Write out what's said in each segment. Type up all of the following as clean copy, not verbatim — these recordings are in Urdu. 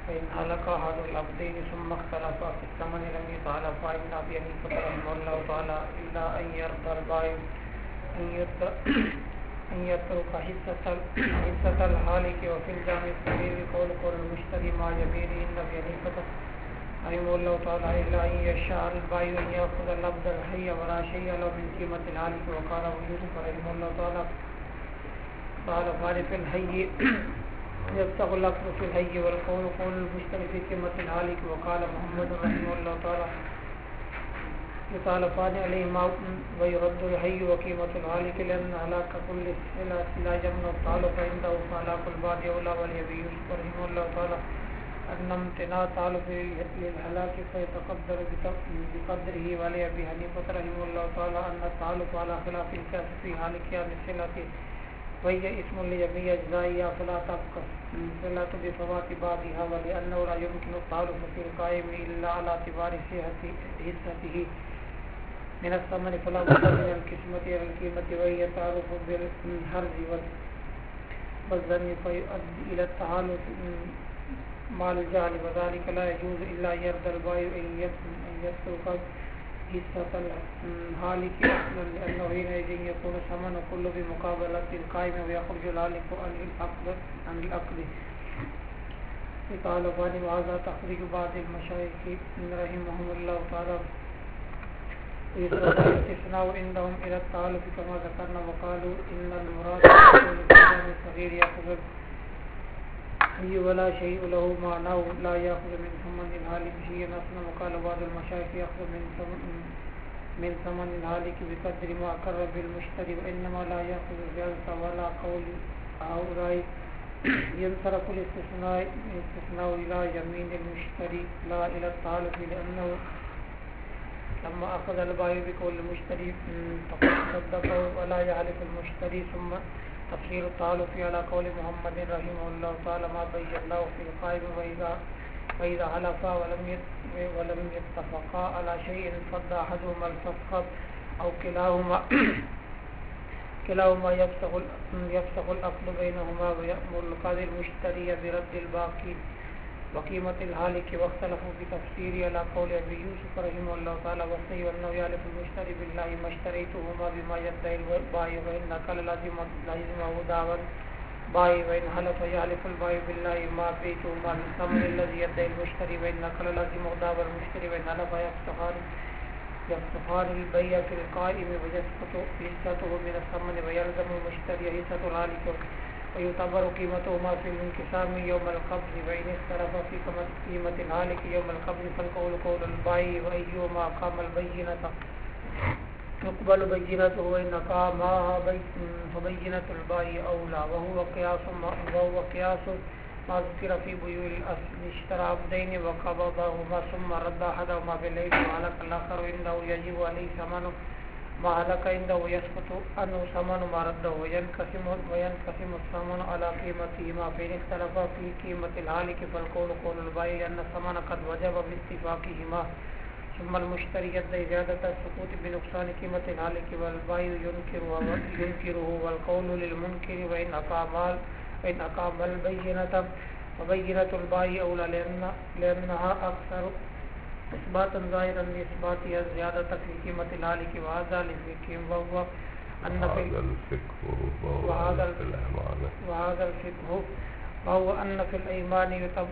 فإن هلك أحد العبدين ثم اختلفا في الثمن لم يتعلفا إن أبي حنيفة رحمه الله تعالى إلا أن يرضى البائع أن يترك حصة الهالك. وفي الجامع الصغير قول المشتري مع جميله إن أبي حنيفة رحمه الله تعالى إلا أن يشاء البائع أن يأخذ العبد الحي ولا شيء له من قيمة الهالك. وقال أبو يوسف رحمه الله تعالى قال فارف الحي يفتح اللفظ في الحي والقول قول المشتري في قيمة الهالك. وقال محمد رحمه الله تعالى يتعلفان عليهما ويرد الحي وقيمة الهالك لأن هلاك كل لا يمنع التعلف عنده فهلاك البعض أولى. ولأبي يوسف رحمه الله تعالى أن امتناع التعلف للهلاك فيتقدر بقدره. ولأبي حنيفة رحمه الله تعالى أن التعلف على خلاف الكاس في هالكها بالصلة وهي اسم لجميع أجزائها فلا تبقى الصلة بفوات بعضها. ولأنه لا يمكن التعلف في القائم إلا على اعتبار حصته من الثمن فلا بد من القسمة على القيمة وهي تعرف بالحرز والظن فيؤدي إلى التعالف مع الجهل. وذلك لا يجوز إلا أن يرضى البائع أن يترك حصة الهالك أصلا لأنه حينئذ يكون الثمن كله بمقابلة القائم ويخرج الهالك عن العقد. قال فاني وهذا تخرج بعض المشايخ رحمهم الله تعالى الاستثناء عندهم إلى التعالف كما ذكرنا. وقالوا إن المراد بقول الإنسان الصغير يأخذ الحي ولا شيء له معناه لا يأخذ من ثمن الهالك شيئا أصلا. وقال بعض المشايخ يأخذ من ثمن الهالك بقدر ما أقر بالمشتري وإنما لا يأخذ زيادة ولا قول هؤلاء ينصرف الاستثناء إلى يمين المشتري لا إلى التعالف لأنه لما أخذ البائع بقول المشتري فقد صدقه ولا يحلف المشتري. ثم تفسير التعالف على قول محمد رحمه الله تعالى ما بيناه في القائم وإذا حلفا ولم يتفقا على شيء فضى أحدهما الفسخ أو كلاهما يفسخ العقد بينهما ويأمر القاضي المشتري برد الباقي وقيمة الهالك. واختلفوا في تفسيره على قول أبي يوسف رحمه الله تعالى والصحيح أنه يحلف المشتري بالله ما اشتريتهما بما يدعي البائع وإن قال لازمه دعوى البائع وإن حلف يحلف البائع بالله ما بعتهما بالثمن الذي يدعي المشتري وإن قال لازمه دعوى المشتري وإن حلف يفتخان البيع في القائم ويسقط حصته من الثمن ويلزم المشتري حصة الهالك ويعتبر قيمتهما في الانقسام يوم القبض. وإن اختلف في قيمة الهالك يوم القبض فالقول قول البائع وأيهما أقام البينة يقبل بينته وإن أقامها فبينة البائع أولى. وهو قياس ما ذكر في بيوع الأصل اشترى عبدين وقبضهما ثم رد أحدهما بالليل وهلك الآخر عنده يجب عليه ثمن ما هلك عنده ويسقط عنه ثمن ما رده وينقسم الثمن على قيمتهما. فإن اختلفا في قيمة الهالك فالقول قول البائع أن الثمن قد وجب باتفاقهما ثم المشتري يدعي زيادة السقوط بنقصان قيمة الهالك والبائع ينكره والقول للمنكر وإن أقام البينة فبينة البائع أولى لأنها أكثر إثباتا ظاهرا لإثباتها الزيادة في قيمة الهالك. وهذا الفقه وهو أن في الأيمان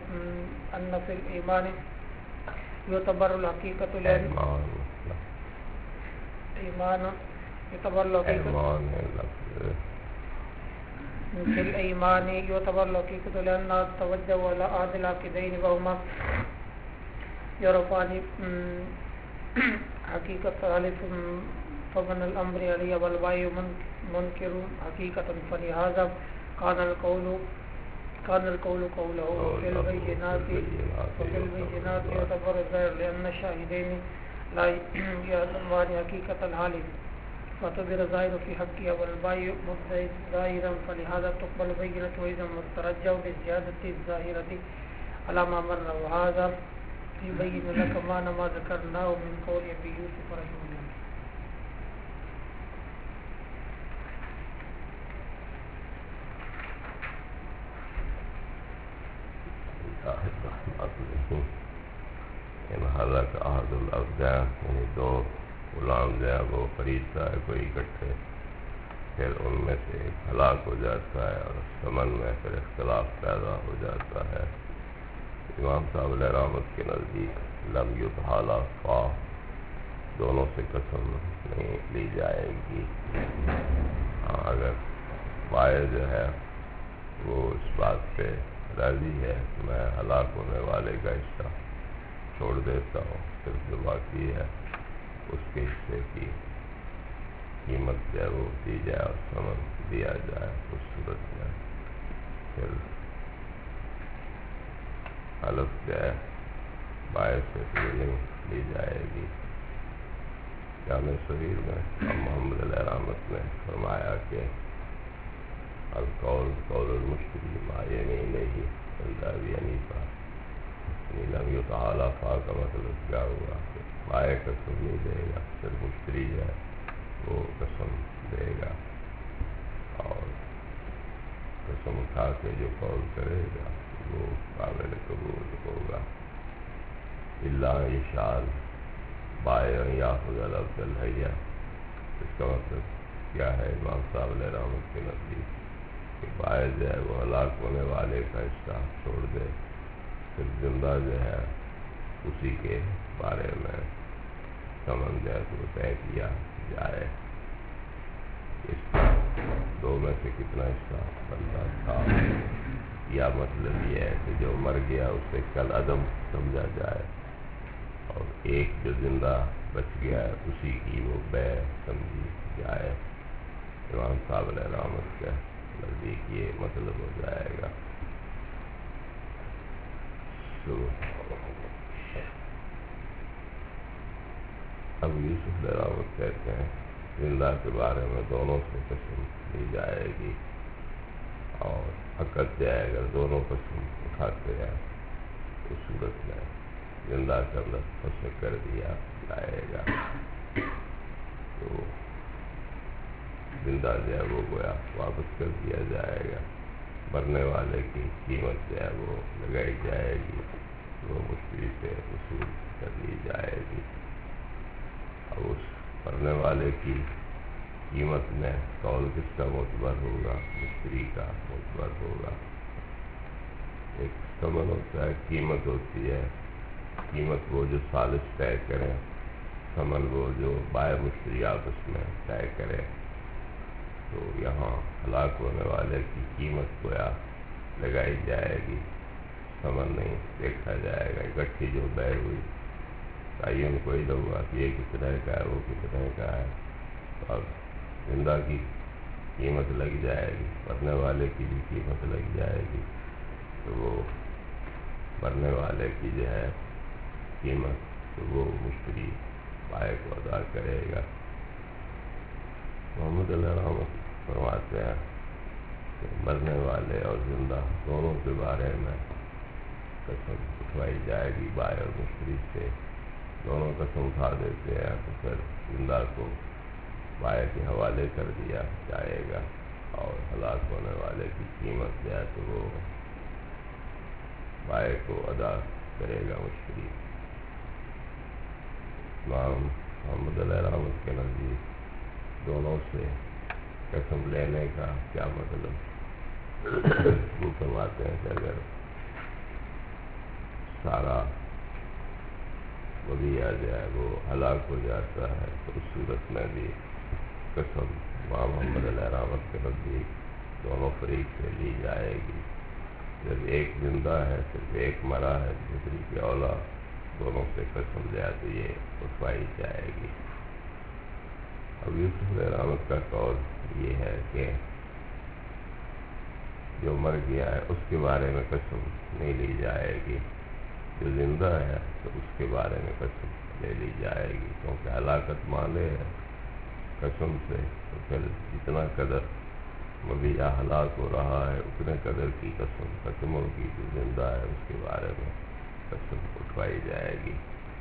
يعتبر الحقيقة في الأيمان يعتبر الحقيقة لأنها توجه على أحد العقدين وهما يعرفان حقيقة ثالث فمن الأمر عليه والبائع منكر حقيقة. فلهذا كان القول قوله وفي البينات يعتبر ظاهر لأن الشاهدين لا يعلمان حقيقة الحالف فاعتبر ظاهر في حقها والبائع مدعي ظاهرا فلهذا تقبل بينته إذا مترجع للزيادة الظاهرة على ما مر. وهذا يبين لك ما ذكرناه من قول أبي يوسف رحمه الله. اللہ الرحمن الرحیم ان حلق احد الابدان، یعنی دو غلام جو ہے وہ خرید ہے کوئی اکٹھے، پھر ان میں سے ایک ہلاک ہو جاتا ہے اور ثمن میں پھر اختلاف پیدا ہو جاتا ہے۔ امام صاحب علیہ رحمت کے نزدیک لم یتحالا فا، دونوں سے قسم نہیں لی جائے گی۔ ہاں، اگر بائع جو ہے وہ اس بات پہ راضی ہے کہ میں ہلاک ہونے والے کا حصہ چھوڑ دیتا ہوں، صرف جو باقی ہے اس کے حصے کی قیمت جو ہے وہ دی جائے اور ثمن دیا جائے، اس صورت میں پھر حلف جو ہے بائع سے نہیں لی جائے گی۔ جامع صغیر میں محمد علیہ رحمت نے فرمایا کہ القول قول المشتری ما یمینہ عند ابی حنیفہ، یعنی لم یتحالا فا کا مطلب کیا ہوا کہ بائع قسم نہیں دے گا، صرف مشتری ہے وہ قسم دے گا، اور قسم اٹھا کے جو قول کرے گا وہ قابل قبول ہوگا۔ الا یشاء بائع یاخذ العبد الحی، اس کا مطلب کیا ہے امام صاحب علیہ رحمت کے نزدیک کہ بائع جو ہے وہ ہلاک ہونے والے کا حصہ چھوڑ دے، پھر زندہ جو ہے اسی کے بارے میں ثمن جو ہے تو طے کیا جائے۔ اس کا دو میں سے کتنا حصہ بنتا تھا، یا مطلب یہ ہے کہ جو مر گیا اسے کل عدم سمجھا جائے اور ایک جو زندہ بچ گیا ہے اسی کی وہ بے سمجھی جائے۔ امام صاحب علیہ رحمت کے نزدیک یہ مطلب ہو جائے گا۔ اب یوسف علیہ رحمت کہتے ہیں زندہ کے بارے میں دونوں سے قسم لی جائے گی، اور عقد جو ہے اگر دونوں قسم اٹھاتے ہیں اس صورت میں زندہ کا لفظ فسخ کر دیا جائے گا، تو زندہ جو ہے وہ گویا واپس کر دیا جائے گا، مرنے والے کی قیمت جو ہے وہ لگائی جائے گی، وہ مشتری سے وصول کر لی جائے گی۔ اب اس مرنے والے کی قیمت میں قول کس کا معتبر ہوگا؟ مشتری کا معتبر ہوگا۔ ایک ثمن ہوتا ہے، قیمت ہوتی ہے، قیمت وہ جو ثالث طے کریں، ثمن وہ جو بائع مشتری آپس میں طے کرے۔ تو یہاں ہلاک ہونے والے کی قیمت گویا لگائی جائے گی، ثمن نہیں دیکھا جائے گا۔ اکٹھی جو بے ہوئی تعین کوئی نہ ہوا کہ یہ کتنے کا ہے وہ کتنے کا ہے، اور زندہ کی قیمت لگ جائے گی، مرنے والے کی بھی قیمت لگ جائے گی، تو وہ مرنے والے کی جو ہے قیمت تو وہ مشتری بائع کو ادا کرے گا۔ محمد علیہ رحمت فرماتے ہیں کہ مرنے والے اور زندہ دونوں کے بارے میں قسم اٹھوائی جائے گی بائع اور مشتری سے۔ دونوں قسم اٹھا دیتے ہیں تو پھر زندہ کو بائع کے حوالے کر دیا جائے گا، اور ہلاک ہونے والے کی قیمت جو ہے تو وہ بائع کو ادا کرے گا مشتری۔ امام محمد علیہ رحمت کے نزدیک دونوں سے قسم لینے کا کیا مطلب؟ وہ فرماتے ہیں کہ اگر سارا ولیہ جو ہے وہ ہلاک ہو جاتا ہے تو اس صورت میں بھی قسم امام محمد علیہ رحمت کے نزدیک دونوں فریق سے لی جائے گی۔ جب ایک زندہ ہے، صرف ایک مرا ہے، دوسری کی اولاد، دونوں سے قسم جو ہے تو یہ اٹھوائی جائے گی۔ اب یوسف علیہ رحمت کا قول یہ ہے کہ جو مر گیا ہے اس کے بارے میں قسم نہیں لی جائے گی، جو زندہ ہے تو اس کے بارے میں قسم لے لی جائے گی، کیونکہ ہلاکت مانے ہے قسم سے، تو پھر جتنا قدر مبیعہ ہلاک ہو رہا ہے اتنے قدر کی قسم ختم ہوگی، جو زندہ ہے اس کے بارے میں قسم اٹھوائی جائے گی۔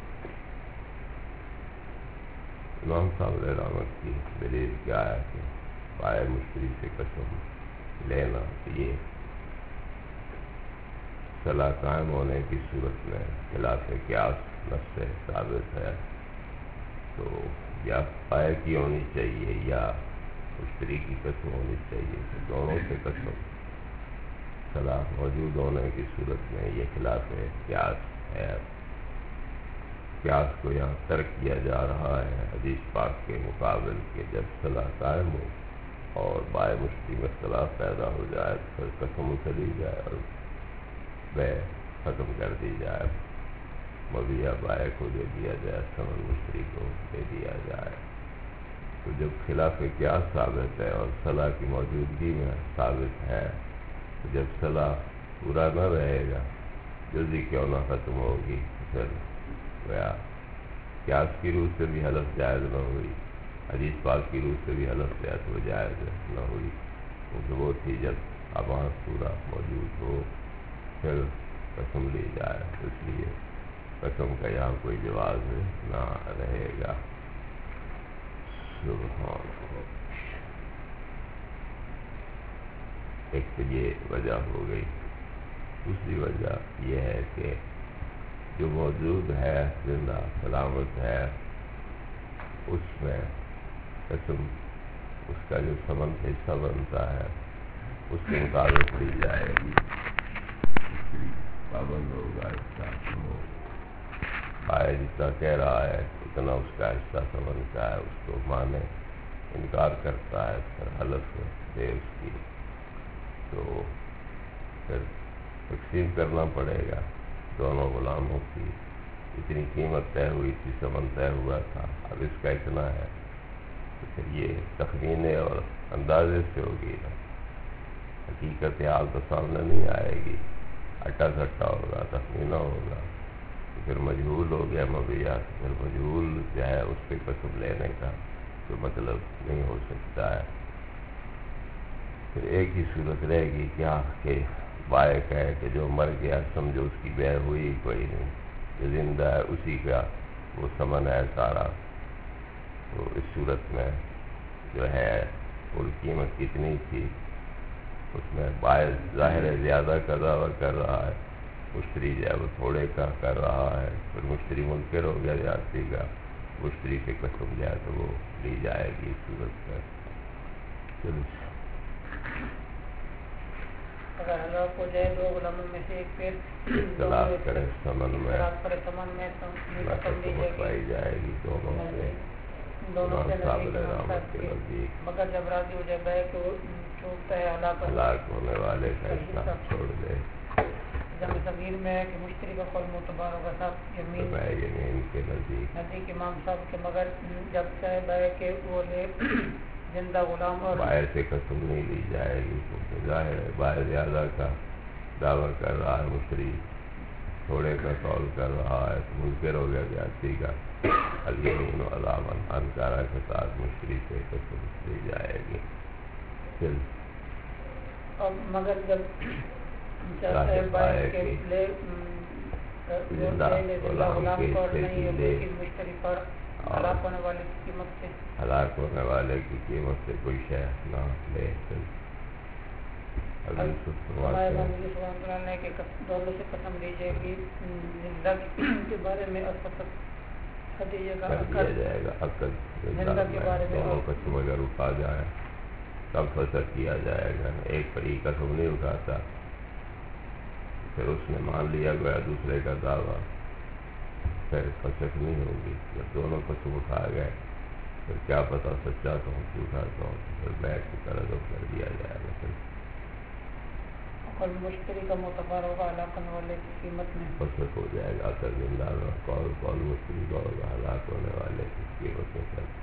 امام صاحب علیہ رحمت کی دلیل کیا ہے کہ بائع مشتری سے قسم لینا، یہ صلاح قائم ہونے کی صورت میں خلاف قیاس نص سے ثابت ہے تو یا بائع کی ہونی چاہیے یا مشتری کی قسم ہونی چاہیے، تو دونوں سے قسم صلاح موجود ہونے کی صورت میں یہ خلاف قیاس ہے۔ قیاس کو یہاں ترک کیا جا رہا ہے حدیث پاک کے مقابل کہ جب صلاح قائم ہو اور بائع مشتری میں اختلاف پیدا ہو جائے تو پھر قسم چلی جائے اور بیع ختم کر دی جائے، مبیع بائع کو دے دیا جائے، ثمن مشتری کو دے دیا جائے۔ تو جب خلاف قیاس ثابت ہے اور صلاح کی موجودگی میں ثابت ہے، تو جب صلاح پورا نہ رہے گا، جلدی کیوں نہ ختم ہوگی، پھر گیا قیاس کی روح سے بھی حلف جائز نہ ہوئی، حدیث پاک کی روح سے بھی حلف وہ جائز نہ ہوئی، کیونکہ وہ تھی جب آباد پورا موجود ہو پھر قسم لی جائے، اس لیے قسم کا یہاں کوئی جواز نہ رہے گا۔ سبحان اللہ۔ ایک تو یہ وجہ ہو گئی، دوسری وجہ یہ ہے کہ جو موجود ہے زندہ سلامت ہے اس میں قسم اس کا جو ثمن حصہ بنتا ہے اس کے مطابق لی جائے گی، پابند ہوگا اس کا، بائع جتنا کہہ رہا ہے اتنا اس کا حصہ ثمن کا ہے، اس کو مانے انکار کرتا ہے پھر حلف دے اس کی، تو پھر تقسیم کرنا پڑے گا دونوں غلاموں کی، اتنی قیمت طے ہوئی تھی، ثمن طے ہوا تھا، اب اس کا اتنا ہے، تو پھر یہ تخمینے اور اندازے سے ہوگی نا، حقیقت حال تو سامنے نہیں آئے گی، اٹا سٹا ہوگا، تخمینہ ہوگا، تو پھر مجہول ہو گیا مبیع، پھر مجہول جو ہے اس پہ قسم لینے کا کوئی مطلب نہیں ہو سکتا ہے۔ پھر ایک ہی صورت رہے گی کیا کہ بائع کہے کہ جو مر گیا سمجھو اس کی بیع ہوئی کوئی نہیں، جو زندہ ہے اسی کا وہ ثمن ہے سارا، تو اس صورت میں جو ہے کل قیمت کتنی تھی اس میں بائع ظاہر ہے زیادہ کا دعویٰ کر رہا ہے، مشتری جو ہے وہ تھوڑے کا کر رہا ہے، پھر مشتری منکر ہو گیا زیادتی کا، مشتری سے قسم جو ہے تو وہ لی جائے گی اس صورت میں۔ چلو اگر ہلاک ہو جائے دو غلاموں میں سے ایک پھر اختلاف کرے ثمن میں قسم پائی جائے گی دونوں سے، نزدیک مگر جب راضی ہو جائے بائع کہ وہ چھوڑتا ہے ہلاک ہونے والے کا حصہ چھوڑ دے، جمع صغیر میں ہے کہ مشتری کا قول معتبر ہوگا صاحب یمین کے نزدیک امام صاحب کے، مگر جب چاہے بائع کہ وہ لے زندہ غلام اور بائع سے قسم نہیں لی جائے گی، کیونکہ ظاہر ہے بائع زیادہ کا دعویٰ کر رہا ہے، مشتری تھوڑے کا قول کر رہا ہے، تو منکر ہو گیا زیادتی کا، الیمین علی من انکر کے ساتھ مشتری سے قسم لی جائے گی۔ پھر مگر جب چاہتا ہے بائع کہ لے زندہ غلام کو نہیں ہے لیکن مشتری پر ہلاک ہونے والے کی قیمت سے ہلاک ہونے والے کی قیمت سے کوئی شے نہ لے، کہ دونوں سے قسم لی جائے گی، زندہ کے بارے میں کر دیا جائے گا، عقد زندہ کے بارے میں دونوں قسم اگر اٹھا جائے تب فسخ کیا جائے گا، ایک فریق قسم نہیں اٹھاتا پھر اس نے مان لیا گیا دوسرے کا دعویٰ، پھر فسخ نہیں ہوگی، جب دونوں قسم اٹھا گئے پھر کیا پتہ سچا کہوں جھوٹا کہوں، پھر بیٹھ کی طرح کر دیا جائے گا، پھر اور مشتری کا معتبر ہوگا ہلاک ہونے والے کی قیمت میں فسخ ہو جائے گا، اثر زندہ قول مشتری کا ہوگا ہلاک ہونے والے کی قیمت میں پھر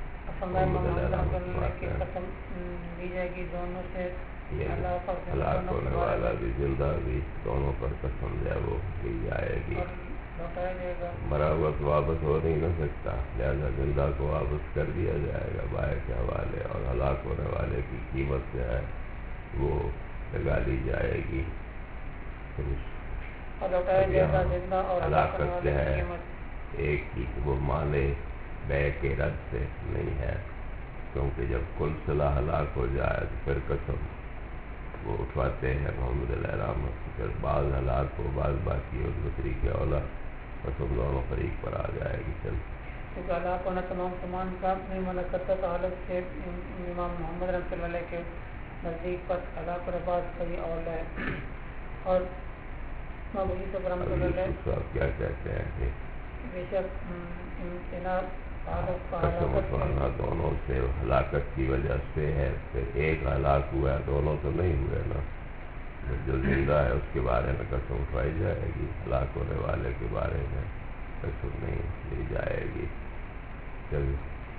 قسم لی جائے گی دونوں سے، ہلاک ہونے والا بھی زندہ بھی دونوں پر قسم جو ہے وہ لی جائے گی، لوٹایا جائے گا، مرا ہوا تو واپس ہو نہیں نہ سکتا، لہذا زندہ کو واپس کر دیا جائے گا بائع کے حوالے، اور ہلاک ہونے والے کی قیمت جو ہے وہ لگا لی جائے گی۔ ہلاکت جو ہے ایک ہی وہ مانے بیع کے رد سے نہیں ہے، کیونکہ جب کل صلاح ہلاک ہو جائے تو پھر قسم وہ اٹھواتے ہیں محمد علیہ رحمت، پھر بعض حالات کو بعض باقی اور دوسری کے اولا قسم دونوں فریق پر آ جائے گی. چل کیونکہ اللہ کو نہ تمام سامان کا نہیں منع کرتا تو حالت سے امام محمد رحمۃ اللہ علیہ کے نزدیک پر اللہ کو نباز کا بھی اولا ہے. اور امام یوسف رحمۃ اللہ علیہ صاحب کیا کہتے ہیں کہ بے شک امتناع تعلق کا قسم اٹھوانا دونوں سے ہلاکت کی وجہ سے ہے. پھر ایک ہلاک ہوا ہے، دونوں تو نہیں ہوئے نا. جو زندہ ہے اس کے بارے میں قسم اٹھوائی جائے گی، ہلاک ہونے والے کے بارے میں قسم نہیں لی جائے گی. چلیے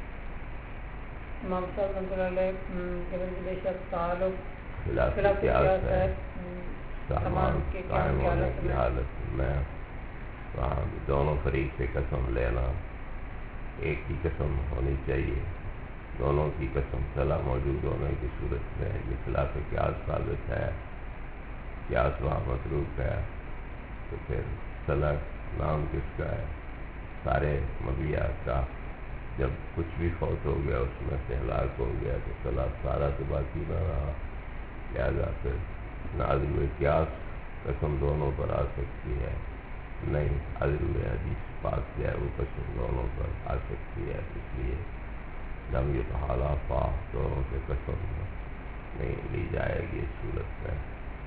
امام صاحب رحمۃ اللہ علیہ کے بے شک تعلق خلاف قیاس ہے سامان کے قائم ہونے کی حالت میں وہاں دونوں فریق سے قسم لینا، ایک کی قسم ہونی چاہیے. دونوں کی قسم صلاح موجود ہونے کی صورت میں یہ خلاف قیاس ثابت ہے. قیاس وہاں متروک ہے تو پھر صلاح نام کس کا ہے؟ سارے مبیات کا. جب کچھ بھی فوت ہو گیا اس میں سے ہلاک ہو گیا تو صلاح سارا تو باقی نہ رہا. لہٰذا پھر نازل قیاس قسم دونوں پر آ سکتی ہے نہیں. عدل حدیث پاک جو ہے وہ قسم دونوں پر آ سکتی ہے. اس لیے لم یتحالفا دونوں سے قسم نہیں لی جائے گی اس صورت میں.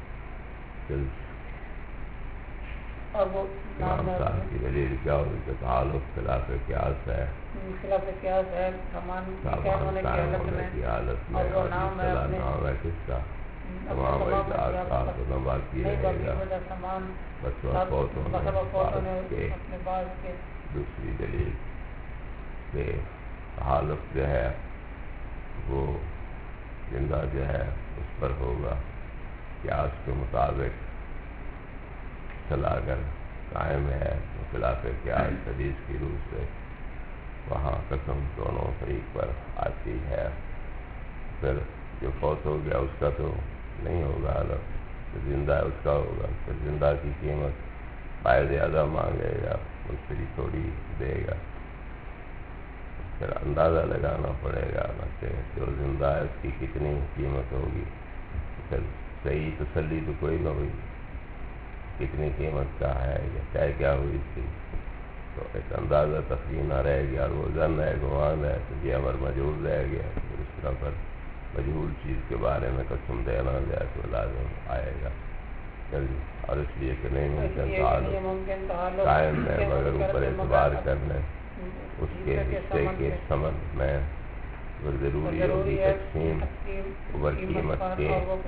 اور وہ امام صاحب کی دلیل کیا ہوگی کہ تعلق خلاف قیاس ہے، خلاف قیاس ہے سامان قائم ہونے کی حالت میں. اور یہ نام ہے کس کا؟ تمام اجزاء کا تو باقی رہے گا بس فوت ہونے کے. دوسری دلیل کہ حالت جو ہے وہ زندہ جو ہے اس پر ہوگا قیاس کے مطابق. صلاح اگر قائم ہے تو خلاف قیاس حدیث کی روح سے وہاں قسم دونوں فریق پر آتی ہے. پھر جو فوت ہو گیا اس کا تو نہیں ہوگا الگ، جو زندہ ہے اس کا ہوگا. پھر زندہ کی قیمت باعث زیادہ مانگے گا، مشتری تھوڑی دے گا. پھر اندازہ لگانا پڑے گا کہ جو زندہ ہے اس کی کتنی قیمت ہوگی. پھر صحیح تسلی تو کوئی نہ ہوئی کتنی قیمت کا ہے یا طے کیا ہوئی تھی، تو ایک اندازہ تخمینہ رہ گیا. اور وہ ظن ہے، گمان ہے، تو یہ امر مجہول رہ گیا. پھر اس طرح پر مجہول چیز کے بارے میں قسم دینا جائے تو لازم آئے گا. چلیے اور اس لیے کہ نہیں ممکن تعلق قائم ہے مگر اوپر اعتبار کرنے اس کے حصے کے سمجھ میں ضروری ہوگی تقسیم اوپر قیمت کے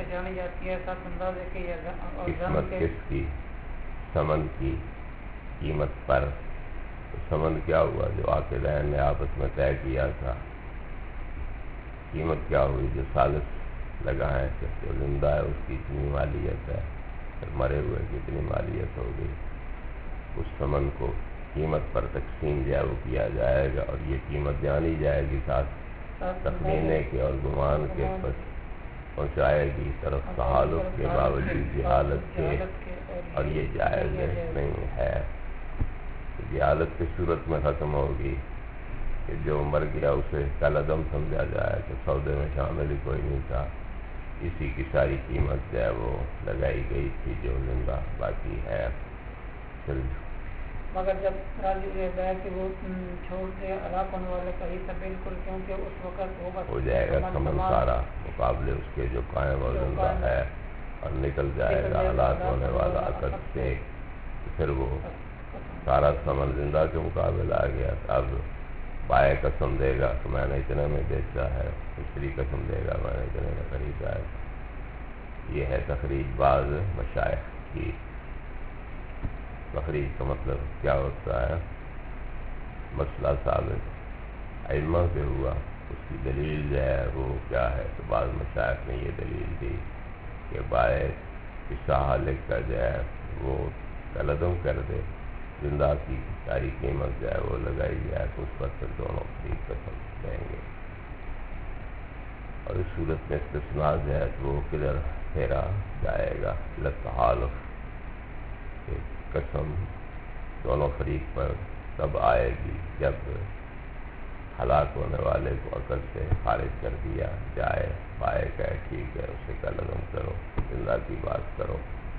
قسمت کس کی؟ سمن کی قیمت پر. سمن کیا ہوا؟ جو عاقلین نے آپس میں طے کیا تھا. قیمت کیا ہوئی؟ جو ثالث لگا ہے کہ جو زندہ ہے اس کی اتنی مالیت ہے، پھر مرے ہوئے کی اتنی مالیت ہوگی. اس سمن کو قیمت پر تقسیم جو ہے وہ کیا جائے گا اور یہ قیمت جانی جائے گی ساتھ تخمینے کے اور گمان کے پہنچائے گی طرف تحالف کے باوجود جہالت کے. اور یہ جائز نہیں ہے. جہالت کی صورت میں ختم ہوگی کہ جو مر گیا اسے کل عدم سمجھا جائے کہ سودے میں شامل ہی کوئی نہیں تھا، اسی کی ساری قیمت جو ہے وہ لگائی گئی تھی جو زندہ باقی ہے. مگر جب راضی رہتا ہے کہ وہ چھوڑ دے ہلاک ہونے والے کا حصہ بالکل، کیونکہ اس وقت ہوگا ہو جائے گا سمن سارا مقابلے اس کے جو قائم اور زندہ ہے اور نکل جائے گا ہلاک ہونے والا عقد سے. پھر وہ سارا سمن زندہ کے مقابل آ گیا. اب بائے قسم دے گا کہ میں نے اتنے میں بیچا ہے، دوسری قسم دے گا میں نے اتنے میں خریدا ہے. یہ ہے تخریج بعض مشائخ کی. تخریج کا مطلب کیا ہوتا ہے؟ مسئلہ ثابت ائمہ سے ہوا، اس کی دلیل جو ہے وہ کیا ہے؟ تو بعض مشائخ نے یہ دلیل دی کہ بائے قصہ حالق کا جو ہے وہ قلدم کر دے، زندہ کی ساری قیمت جو ہے وہ لگائی جائے تو اس پر پھر دونوں خرید قسم دیں گے. اور اس صورت میں استثناء جو ہے وہ کدھر پھیرا جائے گا؟ لتحالف قسم دونوں فریق پر تب آئے گی جب ہلاک ہونے والے کو عقد سے خارج کر دیا جائے، بائے کا ہے ٹھیک ہے اسے کا لغم کرو، زندہ کی بات کرو،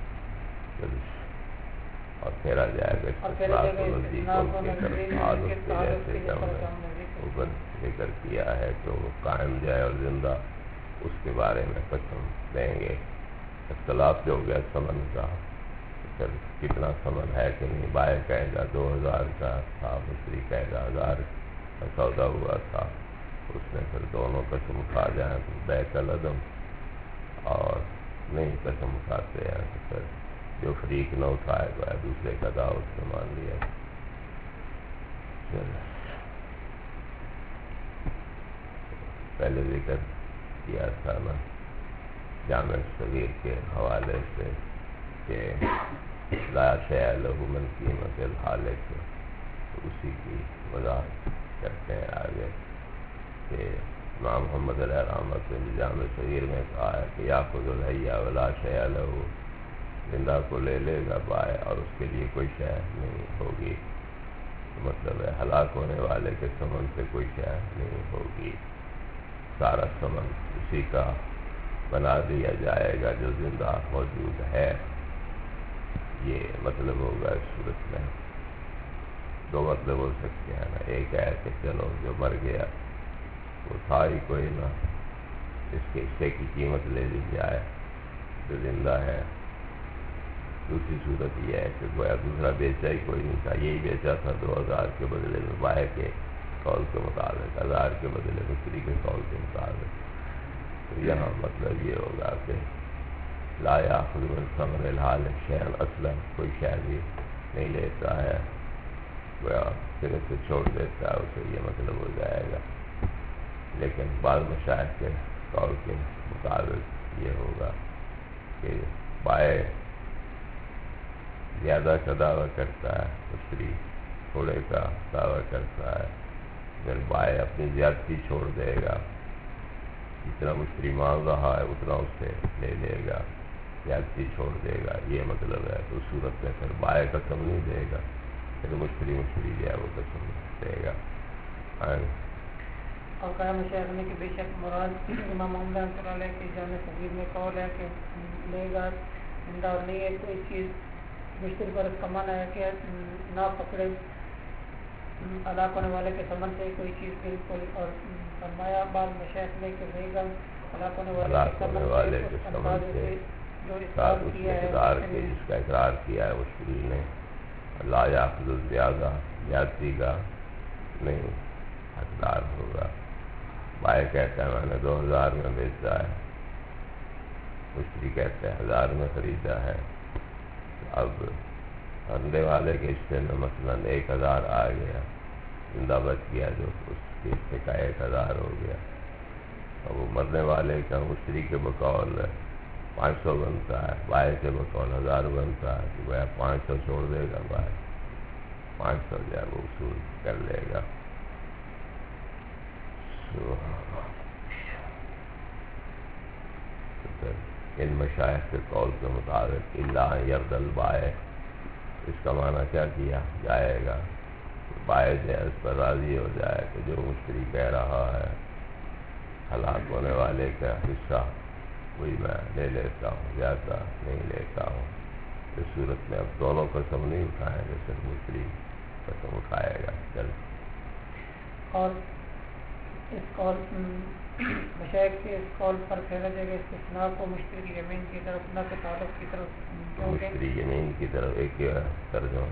اور پھیرا جائے گا استثناء کو نزدیک ان کی طرف تعلق کے جیسے کہ ہم نے اوپر ذکر کیا ہے کہ وہ قائم جائے اور زندہ، اس کے بارے میں قسم دیں گے۔ اختلاف جو ہو گیا ثمن کا، پھر کتنا ثمن ہے کہ نہیں، بائے کہے گا 2000 کا تھا، مشتری کہے گا 1000 کا سودا ہوا تھا، اس میں پھر دونوں قسم اٹھا جائیں تو بے کا لغم، اور نہیں قسم اٹھاتے ہیں تو پھر جو فریق نہ اٹھائے گا دوسرے کا دعوت اس نے مان لیا۔ پہلے ذکر کیا تھا نا جامع صغیر کے حوالے سے کہ لا شیء لہ من قیمت الحالک، تو اسی کی وضاحت کرتے ہیں آگے کہ امام محمد علیہ رحمت نے جامع صغیر میں کہا ہے کہ یاخذ الحی ولا شیء لہ، زندہ کو لے لے گا بائے اور اس کے لیے کوئی شے نہیں ہوگی، مطلب ہے ہلاک ہونے والے کے ثمن سے کوئی شے نہیں ہوگی، سارا ثمن اسی کا بنا دیا جائے گا جو زندہ موجود ہے۔ یہ مطلب ہوگا اس صورت میں دو مطلب ہو سکتے ہیں نا، ایک ہے کہ چلو جو مر گیا وہ تھا ہی کوئی نہ، اس کے حصے کی قیمت لے لی جائے جو زندہ ہے۔ دوسری صورت یہ ہے کہ گویا دوسرا بیچا ہی کوئی نہیں تھا، یہی بیچا تھا 2000 کے بدلے میں بائے کے قول کے مطابق، 1000 کے بدلے مشتری کے قول کے مطابق۔ تو یہاں مطلب یہ ہوگا کہ لا یاخذ من ثمن الحالک شیئا اصلا، کوئی شے بھی نہیں لیتا ہے، گویا سرے سے چھوڑ دیتا ہے اسے، یہ مطلب ہو جائے گا۔ لیکن بعض مشائخ کے قول کے مطابق یہ ہوگا کہ بائے زیادہ کا دعویٰ کرتا ہے، مشتری تھوڑے کا دعویٰ کرتا ہے، اگر بائے اپنی زیادتی چھوڑ دے گا، جتنا مشتری مانگ رہا ہے اتنا اس سے لے لے گا، زیادتی چھوڑ دے گا، یہ مطلب ہے۔ تو صورت میں پھر بائے قسم نہیں دے گا، پھر مشتری جو ہے وہ قسم دے گا۔ اور کہا مشاہد نے کہ بے شک مراد امام محمد رحمۃ اللہ علیہ کی جامع صغیر میں قول ہے کہ لے گا زندہ اور نہیں ہے کوئی چیز، مشتری پر اس کا معنی ہے کہ نہ پکڑے ہلاک ہونے والے کے ثمن سے کوئی چیز بالکل، اور فرمایا بعض مشاہد نے کہ لے گا ہلاک ہونے والے کے ثمن سے جو اقرار کیا ہے، جس کا اقرار کیا ہے مشتری نے، لا یاخذ الزیادہ، زیادتی کا نہیں حقدار ہوگا۔ بائے کہتا ہے میں نے 2000 میں بیچا ہے، مشتری کہتا ہے 1000 میں خریدا ہے، اب مرنے والے کے حصے میں مثلاً 1000 آ گیا، زندہ بچ گیا جو اس کے حصے کا 1000 ہو گیا، اب وہ مرنے والے کا مشتری کے بقول 500 بنتا ہے، بائے کے بقول 1000 بنتا ہے، تو وہ 500 چھوڑ دے گا بائے، 500 جو ہے وہ وصول کر لے گا۔ ان مشائخ کے قول کے مطابق الا یرد البائع، اس کا معنی کیا کیا جائے گا؟ بائع جو ہے اس پر راضی ہو جائے کہ جو مشتری کہہ رہا ہے ہلاک ہونے والے کا حصہ وہی میں لے لیتا ہوں، زیادہ نہیں لیتا ہوں۔ اس صورت میں اب دونوں قسم نہیں اٹھائیں گے، صرف مشتری قسم اٹھائے گا۔ چل اور اس قول مشائخ کے اس قول پر پھیلا جائے گا استثناء کو مشتری کی یمین کی طرف، نہ کہ تعلق کی طرف، مشتری یمین کی طرف ایک ترجمہ،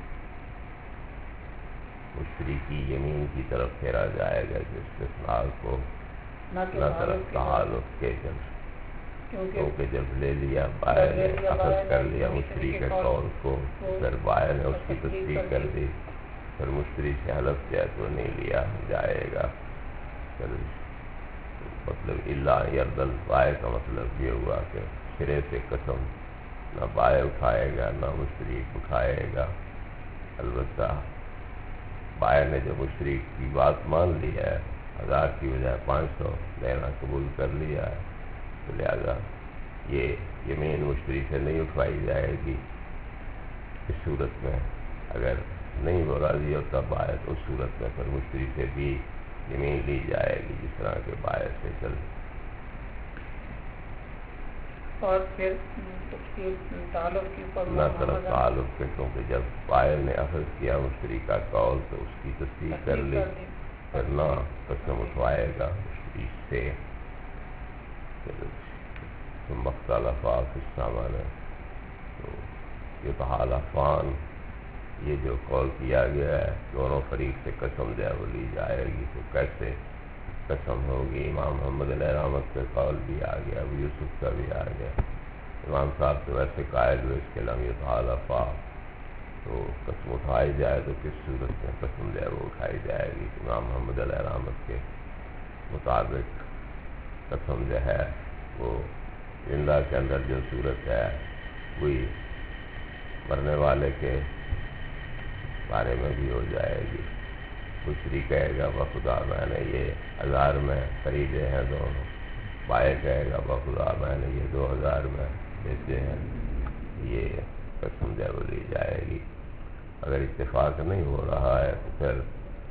مشتری کی یمین کی طرف پھیرا جائے گا کہ استثناء کو نہ طرف تعلق کے طرف، کیونکہ جب لے لیا بائع نے اخذ کر لیا مشتری کے قول کو، پھر بائع نے اس کی تصدیق کر دی، پھر مشتری سے حلف کیا تو نہیں لیا جائے گا۔ مطلب الا یرد البائع کا مطلب یہ ہوا کہ سرے سے قسم نہ بائع اٹھائے گا نہ مشتری اٹھائے گا۔ البتہ بائع نے جب مشتری کی بات مان لی ہے، 1000 کی بجائے 500 لینا قبول کر لیا ہے، تو لہذا یہ یمین مشتری سے نہیں اٹھوائی جائے گی۔ اس صورت میں اگر نہیں وہ راضی ہوتا بائع، تو اس صورت میں پھر مشتری سے بھی زمین لی جائے گی جس طرح کے باعث سے چل. اور پھر تعلق کی نہ طرف تعلق کے، کیونکہ جب بائع نے اخذ کیا مشتری کا قول تو اس کی تصدیق کر لی، پھر نہ قسم اٹھوائے گا مشتری سے. ثم اختلفا فی الثمن، تو یتحالفان، یہ جو قول کیا گیا ہے دونوں فریق سے قسم جو ہے وہ لی جائے گی. تو کیسے قسم ہوگی؟ امام محمد علیہ رحمت کا قول بھی آ گیا، ابو یوسف کا بھی آ گیا. امام صاحب تو ویسے قائل ہوئے اس کے لم یتحالفا، تو قسم اٹھائی جائے تو کس صورت میں قسم جو ہے وہ اٹھائی جائے گی؟ امام محمد علیہ رحمت کے مطابق قسم جو ہے وہ زندہ کے اندر جو صورت ہے وہی مرنے والے کے بارے میں بھی ہو جائے گی. مشتری کہے گا بخدا میں نے یہ 1000 میں خریدے ہیں دونوں، بائع کہے گا بخدا میں نے یہ 2000 میں بیچے ہیں. یہ قسم جو وہ لی جائے گی. اگر اتفاق نہیں ہو رہا ہے تو پھر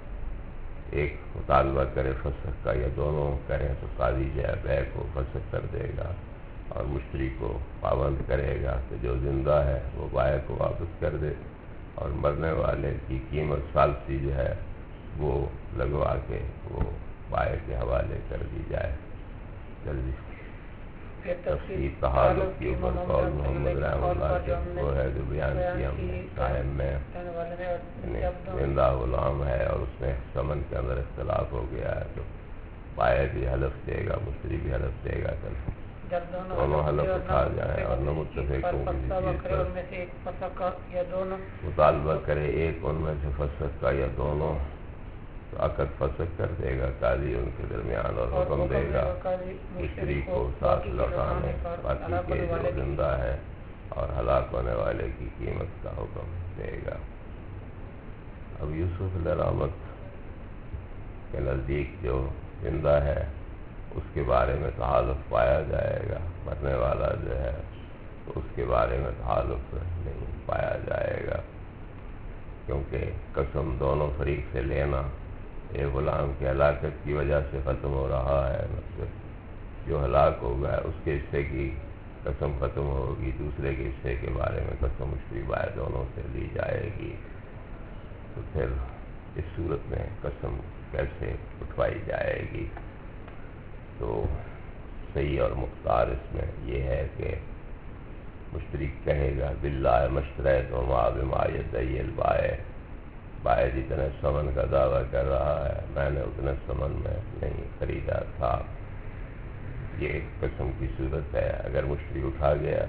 ایک مطالبہ کرے فسخ کا یا دونوں کریں تو قاضی جو ہے بیع کو فسخ کر دے گا اور مشتری کو پابند کرے گا کہ جو زندہ ہے وہ بائع کو واپس کر دے اور مرنے والے کی قیمت ثالثی جو ہے وہ لگوا کے وہ بائع کے حوالے کر دی جائے. جلدی تفصیل تحالف کے اوپر قول محمد رحمہ اللہ کے وہ ہے جو بیان کیا ہم نے صاحب میں زندہ غلام ہے اور اس میں ثمن کے اندر اختلاف ہو گیا ہے تو بائع بھی حلف دے گا، مشتری بھی حلف دے گا. دونوں حلف اٹھا جائیں اور نہ متفق ہوں کسی چیز پر مطالبہ کرے ایک ان میں سے فسخ کا یا دونوں، تو عقد فسخ کر دے گا قاضی ان کے درمیان اور حکم دے گا مشتری کو 7 لوٹانے باقی کے جو زندہ ہے اور ہلاک ہونے والے کی قیمت کا حکم دے گا. اب یوسف علیہ رحمت کے نزدیک جو زندہ ہے اس کے بارے میں تحالف پایا جائے گا، مرنے والا جو ہے تو اس کے بارے میں تحالف نہیں پایا جائے گا، کیونکہ قسم دونوں فریق سے لینا ایک غلام کی ہلاکت کی وجہ سے ختم ہو رہا ہے. مطلب جو ہلاک ہوگا اس کے حصے کی قسم ختم ہوگی، دوسرے کے حصے کے بارے میں قسم مشتری بائع دونوں سے لی جائے گی. تو پھر اس صورت میں قسم کیسے اٹھوائی جائے گی؟ تو صحیح اور مختار اس میں یہ ہے کہ مشتری کہے گا باللہ مشتریت وما بما یدعی البائع، بائع جتنے ثمن کا دعویٰ کر رہا ہے میں نے اتنے ثمن میں نہیں خریدا تھا. یہ قسم کی صورت ہے. اگر مشتری اٹھا گیا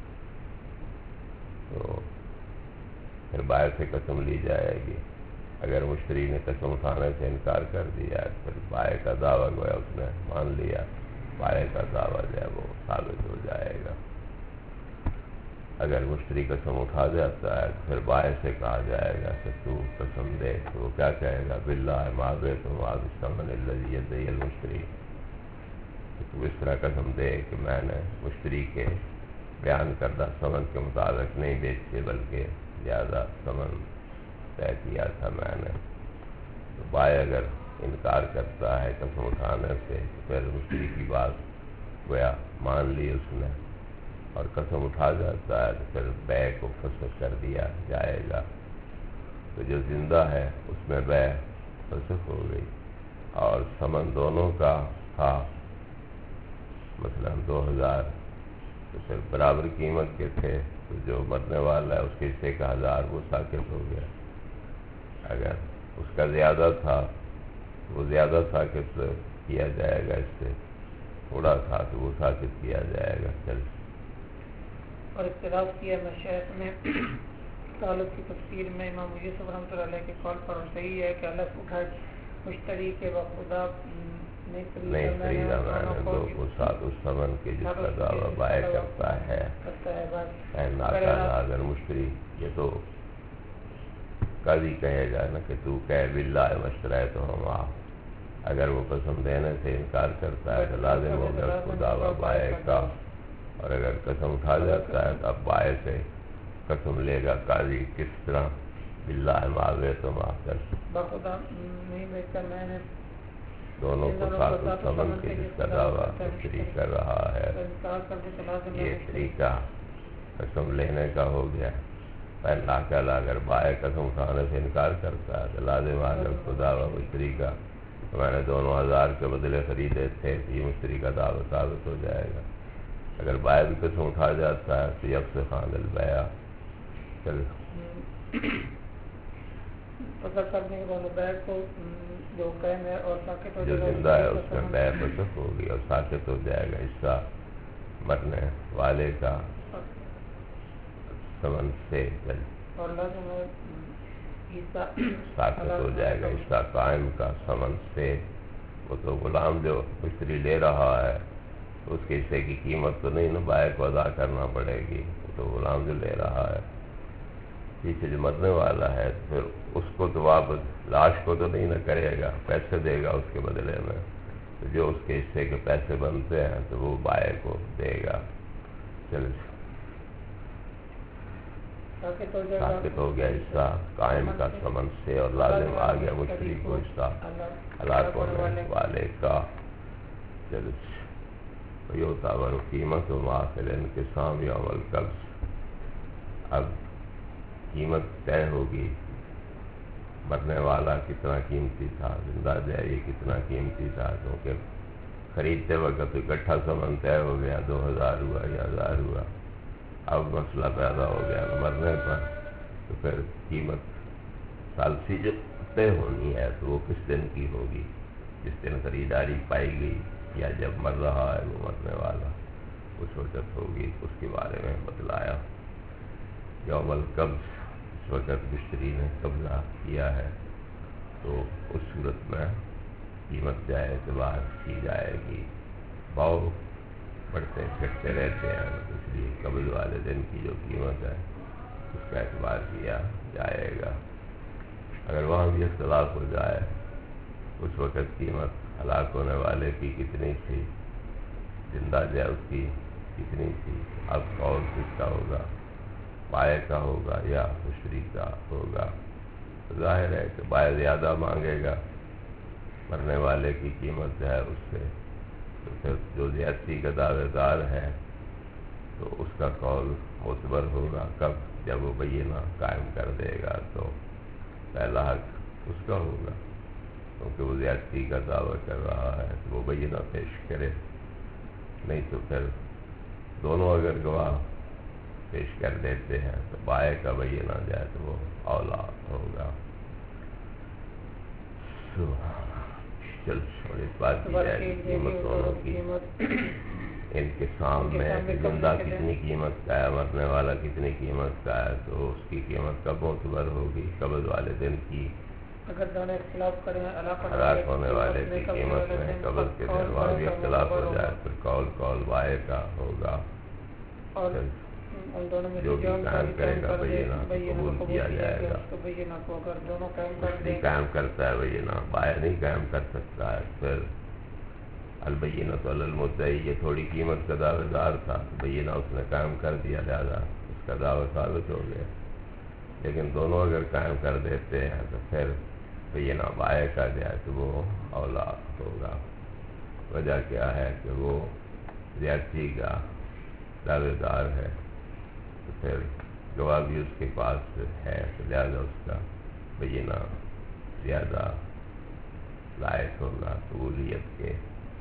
تو پھر بائع سے قسم لی جائے گی. اگر مشتری نے قسم اٹھانے سے انکار کر دیا پھر بائع کا دعویٰ گویا اس نے مان لیا، بائع کا دعویٰ جو ہے وہ ثابت ہو جائے گا. اگر مشتری قسم اٹھا جاتا ہے پھر بائع سے کہا جائے گا کہ تو قسم دے، تو وہ کیا کہے گا باللہ ما بعت وما بالثمن الذی یدعی المشتری، تو اس طرح قسم دے کہ میں نے مشتری کے بیان کردہ ثمن کے مطابق نہیں بیچے بلکہ زیادہ ثمن طے کیا تھا میں نے. تو بائع اگر انکار کرتا ہے قسم اٹھانے سے پھر مشتری کی بات گویا مان لی اس نے اور قسم اٹھا جاتا ہے تو پھر بیع کو فسخ کر دیا جائے گا. تو جو زندہ ہے اس میں بیع فسخ ہو گئی اور ثمن دونوں کا تھا مثلا 2000، تو پھر برابر قیمت کے تھے تو جو مرنے والا ہے اس کے حصے کا 1000 وہ ساقط ہو گیا. اگر اس کا زیادہ تھا وہ زیادہ ساقط کیا جائے گا، اس سے تھوڑا تھا تو وہ ساقط کیا جائے گا. چل اور اختلاف کیا مشائخ نے تعلق کی تفسیر میں امام یوسف رحمۃ اللہ علیہ کے قول پر صحیح ہے کہ حلف اٹھائے مشتری کے بخدا نہیں خریدا میں نے دو کو ساتھ اس ثمن کے جس کا دعویٰ بائع کرتا ہے. اگر مشتری یہ تو قاضی کہے گا نا کہ تو کہے باللہ مشتریت وما، اگر وہ قسم دینے سے انکار کرتا ہے تو لازم ہوگا اس کو دعویٰ بائع کا، اور اگر قسم اٹھا جاتا ہے تو اب بائع سے قسم لے گا قاضی کس طرح باللہ ما بعت وما کر بخدا نہیں بیچا میں نے دونوں کو ساتھ الثمن کے جس کا دعویٰ مشتری کر رہا ہے، یہ طریقہ قسم لینے کا ہو گیا۔ اللہ تعالیٰ اگر بائع قسم اٹھانے سے انکار کرتا ہے تو لازم آگے اس کو دعویٰ مشتری کا کہ میں نے دونوں 1000 کے بدلے خریدے تھے، تو یہ مشتری کا دعویٰ ثابت ہو جائے گا۔ اگر بائع بھی قسم اٹھا جاتا ہے تو یفسخان البیع، پتہ کرنے کے بعد بیع کو جو قائم ہے اور ساکت ہو جو جائے گا، زندہ ہے اس میں بیع فسخ ہوگی اور ساکت ہو جائے گا حصہ مرنے والے کا ثمن سے، اور لازم ہے حصہ ساکت ہو جائے گا حصہ قائم کا ثمن سے۔ وہ تو غلام جو مشتری لے رہا ہے اس کے حصے کی قیمت تو نہیں نا بائع کو ادا کرنا پڑے گی، وہ تو غلام جو لے رہا ہے۔ پیچھے جو مرنے والا ہے پھر اس کو تو واپس لاش کو تو نہیں نہ کرے گا، پیسے دے گا اس کے بدلے میں، تو جو اس کے حصے کے پیسے بنتے ہیں تو وہ بائع کو دے گا۔ چلو ساکت ہو گیا حصہ قائم کا ثمن سے اور لازم آ گیا مشتری کو حصہ ہلاک ہونے والے کا۔ چلو یعتبر قیمت و مآخذ انقسام یوم القبض، اب قیمت طے ہوگی، مرنے والا کتنا قیمتی تھا، زندہ جائے یہ کتنا قیمتی تھا، کیونکہ خریدتے وقت اکٹھا ثمن طے ہو گیا، 2000 ہوا یا 1000 ہوا۔ اب مسئلہ پیدا ہو گیا مرنے پر، تو پھر قیمت ثالثی جو طے ہونی ہے تو وہ کس دن کی ہوگی؟ جس دن خریداری پائی گئی یا جب مر رہا ہے وہ مرنے والا، اس وقت ہوگی۔ اس کے بارے میں بتلایا یوم القبض، اس وقت مشتری نے قبضہ کیا ہے تو اس صورت میں قیمت جائے اعتبار کی جائے گی۔ باؤ بڑھتے گھٹتے رہتے ہیں، اس لیے قبض والے دن کی جو قیمت ہے اس کا اعتبار کیا جائے گا۔ اگر وہاں بھی اختلاف ہو جائے اس وقت قیمت ہلاک ہونے والے کی کتنی تھی، زندہ جائے اس کی کتنی تھی، اب قول کس کا ہوگا، بائع کا ہوگا یا مشتری کا ہوگا؟ ظاہر ہے کہ بائع زیادہ مانگے گا مرنے والے کی قیمت جو ہے اس سے، تو پھر جو زیادتی کا دعوے دار ہے تو اس کا قول معتبر ہوگا۔ کب؟ جب وہ بینہ قائم کر دے گا تو پہلا حق اس کا ہوگا، کیونکہ وہ زیادتی کا دعویٰ کر رہا ہے تو وہ بینہ پیش کرے، نہیں تو پھر دونوں اگر گواہ پیش کر دیتے ہیں تو بائع کا بینہ جائے تو وہ اولا ہوگا۔ چل اس بات کی جائے کہ قیمت دونوں کی انقسام میں زندہ کتنی قیمت کا ہے، مرنے والا کتنی قیمت کا ہے، تو اس کی قیمت کب معتبر ہوگی؟ قبض والے دن کی۔ اگر دونوں اختلاف کریں ہلاک ہونے والے کی قیمت میں قبض کے دن وہاں بھی اختلاف ہو جائے پھر قول بائع کا ہوگا، جو بھی قائم کرے گا بینہ قبول کیا جائے گا۔ مشتری قائم کرتا ہے بینہ، بائع نہیں قائم کر سکتا ہے، پھر البینۃ علی المدعی، یہ تھوڑی قیمت کا دعوے دار تھا تو بینہ اس نے قائم کر دیا، لہذا اس کا دعویٰ ثابت ہو گیا۔ لیکن دونوں اگر قائم کر دیتے ہیں تو پھر بینہ بائع کا جائے تو وہ اولا ہوگا۔ وجہ کیا ہے کہ وہ زیادتی کا دعوے دار ہے، تو پھر گواہ بھی اس کے پاس ہے تو لہذا اس کا بینہ زیادہ لائق ہوگا قبولیت کے۔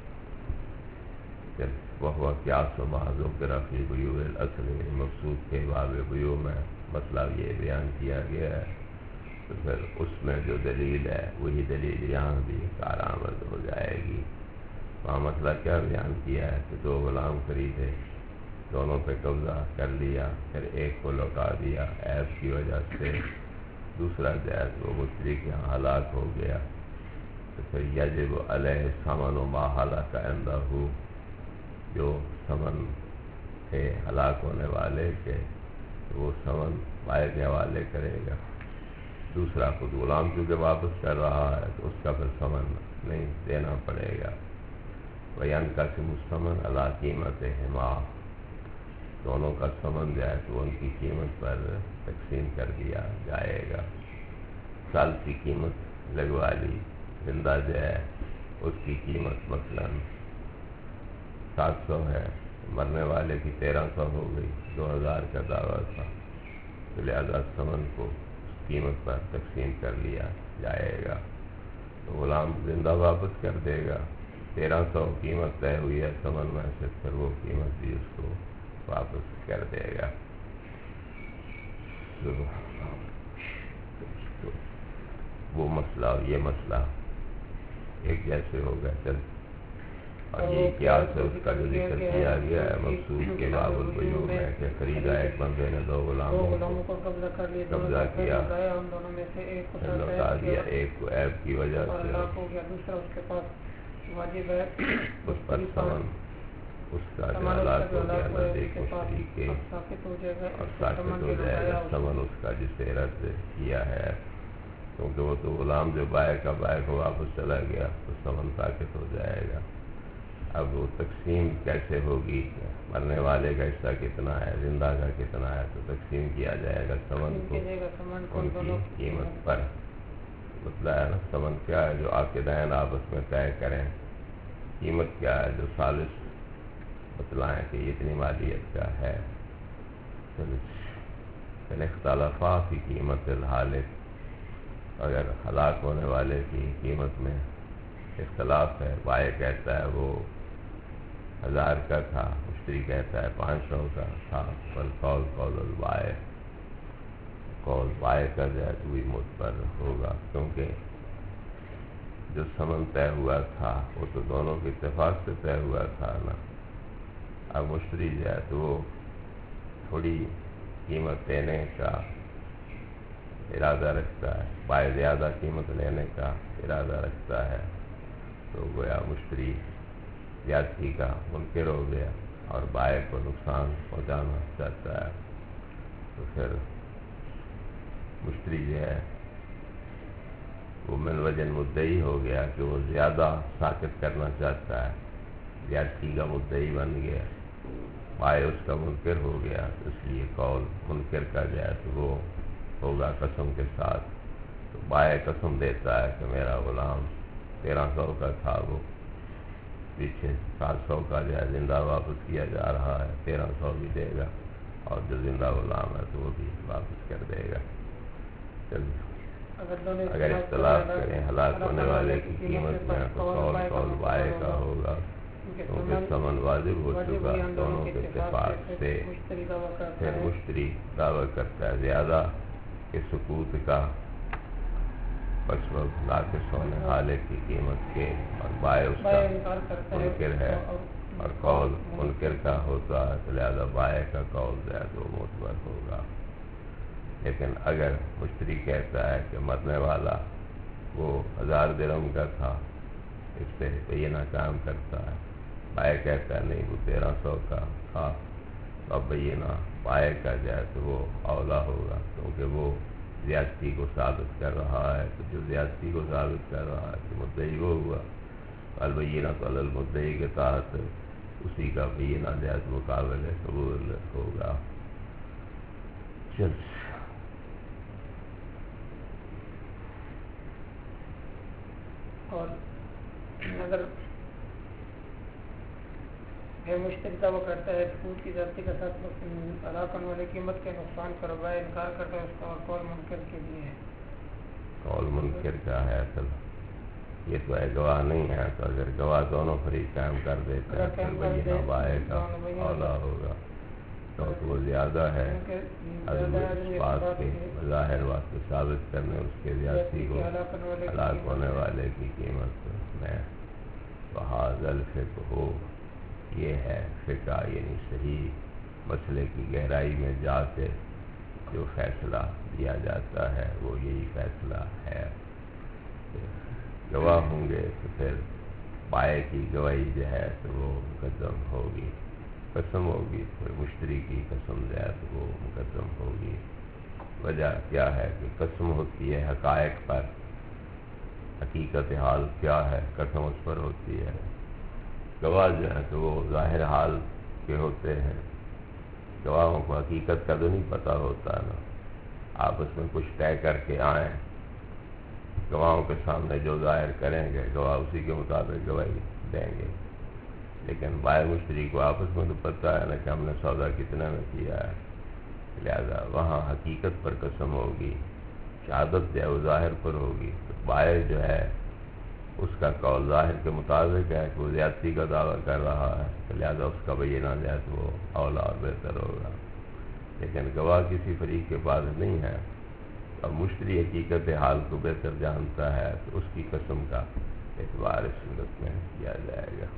وہ قیاس و محض ذکر فی بیوع الاصل، مقصود کے باب بیوع میں مسئلہ یہ بیان کیا گیا ہے، تو پھر اس میں جو دلیل ہے وہی دلیل یہاں بھی کارآمد ہو جائے گی۔ وہاں مسئلہ کیا بیان کیا ہے کہ 2 غلام خریدے، دونوں پہ قبضہ کر لیا، پھر ایک کو لوٹا دیا عیب کی وجہ سے، دوسرا جائز وہ مشتری کے یہاں ہلاک ہو گیا، تو پھر یجب علیہ ثمن ما ہلک عندہ، جو ثمن تھے ہلاک ہونے والے کے تو وہ ثمن بائع کے حوالے کرے گا۔ دوسرا خود غلام کیونکہ واپس کر رہا ہے تو اس کا پھر ثمن نہیں دینا پڑے گا۔ وینقسم الثمن علی قیمتہما، دونوں کا ثمن جائے تو ان کی قیمت پر تقسیم کر دیا جائے گا۔ سال کی قیمت لگوا لی، زندہ جائے اس کی قیمت مثلاً 700 ہے، مرنے والے کی 1300 ہو گئی، 2000 کا دعویٰ تھا، تو لہذا ثمن کو قیمت پر تقسیم کر لیا جائے گا، تو غلام زندہ واپس کر دے گا۔ 1300 قیمت طے ہوئی ہے ثمن میں سے، پھر وہ قیمت بھی اس کو واپس کر دے گا۔ تو وہ مسئلہ اور یہ مسئلہ ایک جیسے ہوگا چل، اور یہ قیاس ہے اس کا جو ذکر کیا گیا ہے مقصود کے باب البیوع میں کہ خریدا ایک بندے نے 2 غلاموں کو قبضہ کیا، لوٹا دیا، ایک کو عیب کی وجہ سے اس پر ثمن اس کا جو ہلاک ہو گیا نزدیک مشتری کے، اور ثابت ہو جائے گا ثمن اس کا جسے رد کیا ہے، کیونکہ وہ تو غلام جو بائع کا بائع کو واپس چلا گیا تو ثمن ثابت ہو جائے گا۔ اب وہ تقسیم کیسے ہوگی، مرنے والے کا حصہ کتنا ہے، زندہ کا کتنا ہے، تو تقسیم کیا جائے گا ثمن کو ان کی قیمت پر۔ مطلب ہے نا ثمن کیا ہے جو عاقدین آپس میں طے کریں، قیمت کیا ہے جو ثالث بتلائیں کہ یہ اتنی مالیت کا ہے۔ اختلافا فی قیمت الحالق، اگر ہلاک ہونے والے کی قیمت میں اختلاف ہے، بائع کہتا ہے وہ 1000 کا تھا، مشتری کہتا ہے 500 کا تھا، والقول قول البائع، قول بائع کا جو ہے تو وہی معتبر ہوگا، کیونکہ جو ثمن طے ہوا تھا وہ تو دونوں کے اتفاق سے طے ہوا تھا نا۔ اب مشتری جو ہے تو وہ تھوڑی قیمت دینے کا ارادہ رکھتا ہے، بائع زیادہ قیمت لینے کا ارادہ رکھتا ہے، تو گویا مشتری زیادتی کا منکر ہو گیا اور بائع کو نقصان پہنچانا چاہتا ہے، تو پھر مشتری جو ہے وہ من وجہ مدعی ہو گیا کہ وہ زیادہ ساکت کرنا چاہتا ہے، زیادتی کا مدعی بن گیا، بائع اس کا منکر ہو گیا، اس لیے قول منکر کا جو ہے تو وہ ہوگا قسم کے ساتھ۔ تو بائع قسم دیتا ہے کہ میرا غلام 1300 کا تھا، وہ پیچھے 700 کا جو ہے زندہ واپس کیا جا رہا ہے، 1300 بھی دے گا، اور جو زندہ غلام ہے تو وہ بھی واپس کر دے گا۔ اگر اختلاف کریں ہلاک ہونے والے کی قیمت میں تو قول بائع کا ہوگا، کیونکہ ثمن واجب ہو چکا دونوں کے اتفاق سے۔ پھر مشتری دعویٰ کرتا ہے زیادہ کہ سکوت کا پس وقت ناقص ہونے حالق کی قیمت کے، اور بائع اس کا منکر ہے، اور قول منکر کا ہوتا ہے، تو لہذا بائع کا قول جو ہے تو معتبر ہوگا۔ لیکن اگر مشتری کہتا ہے کہ مرنے والا وہ 1000 درہم کا تھا، اس پہ بینہ قائم کرتا ہے، بائع کہتا ہے نہیں وہ 1300 کا تھا، تو اب بینہ بائع کا جو ہے تو وہ اولا ہوگا، کیونکہ وہ زیادتی کو ثابت کر رہا ہے، تو جو زیادتی کو ثابت کر رہا ہے تو مدعی وہ ہوا، البینہ تو علی المدعی کے تحت اسی کا بینہ جو ہے تو مقابل قبول ہوگا۔ چل اور اگر مشتری دعویٰ کرتا ہے سود کی زیادتی کے ساتھ ادا کرنے والی قیمت کے نقصان کا بائع انکار کرتا ہے، اس کا قول منکر کے لیے ہے۔ قول منکر کا ہے اصل یہ تو ہے، گواہ نہیں ہے، تو اگر گواہ دونوں فریق قائم کر دیتے ہیں پھر بینہ بائع کا اولا ہوگا، کیونکہ وہ زیادہ ہے، عدم اس بات کے ظاہر واسطے ثابت کرنے اس کے زیادتی کو ہلاک ہونے والے کی قیمت میں۔ وہذا الفقہ، یہ ہے فقہ، یعنی صحیح مسئلے کی گہرائی میں جا کے جو فیصلہ دیا جاتا ہے وہ یہی فیصلہ ہے۔ گواہ ہوں گے تو پھر بائع کی گواہی جو ہے تو وہ مقدم ہوگی، قسم ہوگی پھر مشتری کی قسم جو ہے تو وہ مقدم ہوگی۔ وجہ کیا ہے کہ قسم ہوتی ہے حقائق پر، حقیقت حال کیا ہے قسم اس پر ہوتی ہے، گواہ جو ہیں تو وہ ظاہر حال کے ہوتے ہیں، گواہوں کو حقیقت کا تو نہیں پتہ ہوتا نا، آپس میں کچھ طے کر کے آئیں گواہوں کے سامنے جو ظاہر کریں گے گواہ اسی کے مطابق گواہی دیں گے. لیکن بائع مشتری کو آپس میں تو پتہ ہے نا کہ ہم نے سودا کتنے میں کیا ہے، لہذا وہاں حقیقت پر قسم ہوگی، شہادت جو ہے وہ ظاہر پر ہوگی. تو بائع جو ہے اس کا قول ظاہر کے مطابق ہے کہ وہ زیادتی کا دعویٰ کر رہا ہے، تو لہذا اس کا بینہ جو ہے تو وہ اولا اور بہتر ہوگا. لیکن گواہ کسی فریق کے پاس نہیں ہے اور مشتری حقیقت حال کو بہتر جانتا ہے، تو اس کی قسم کا اعتبار اس صورت میں کیا جائے گا.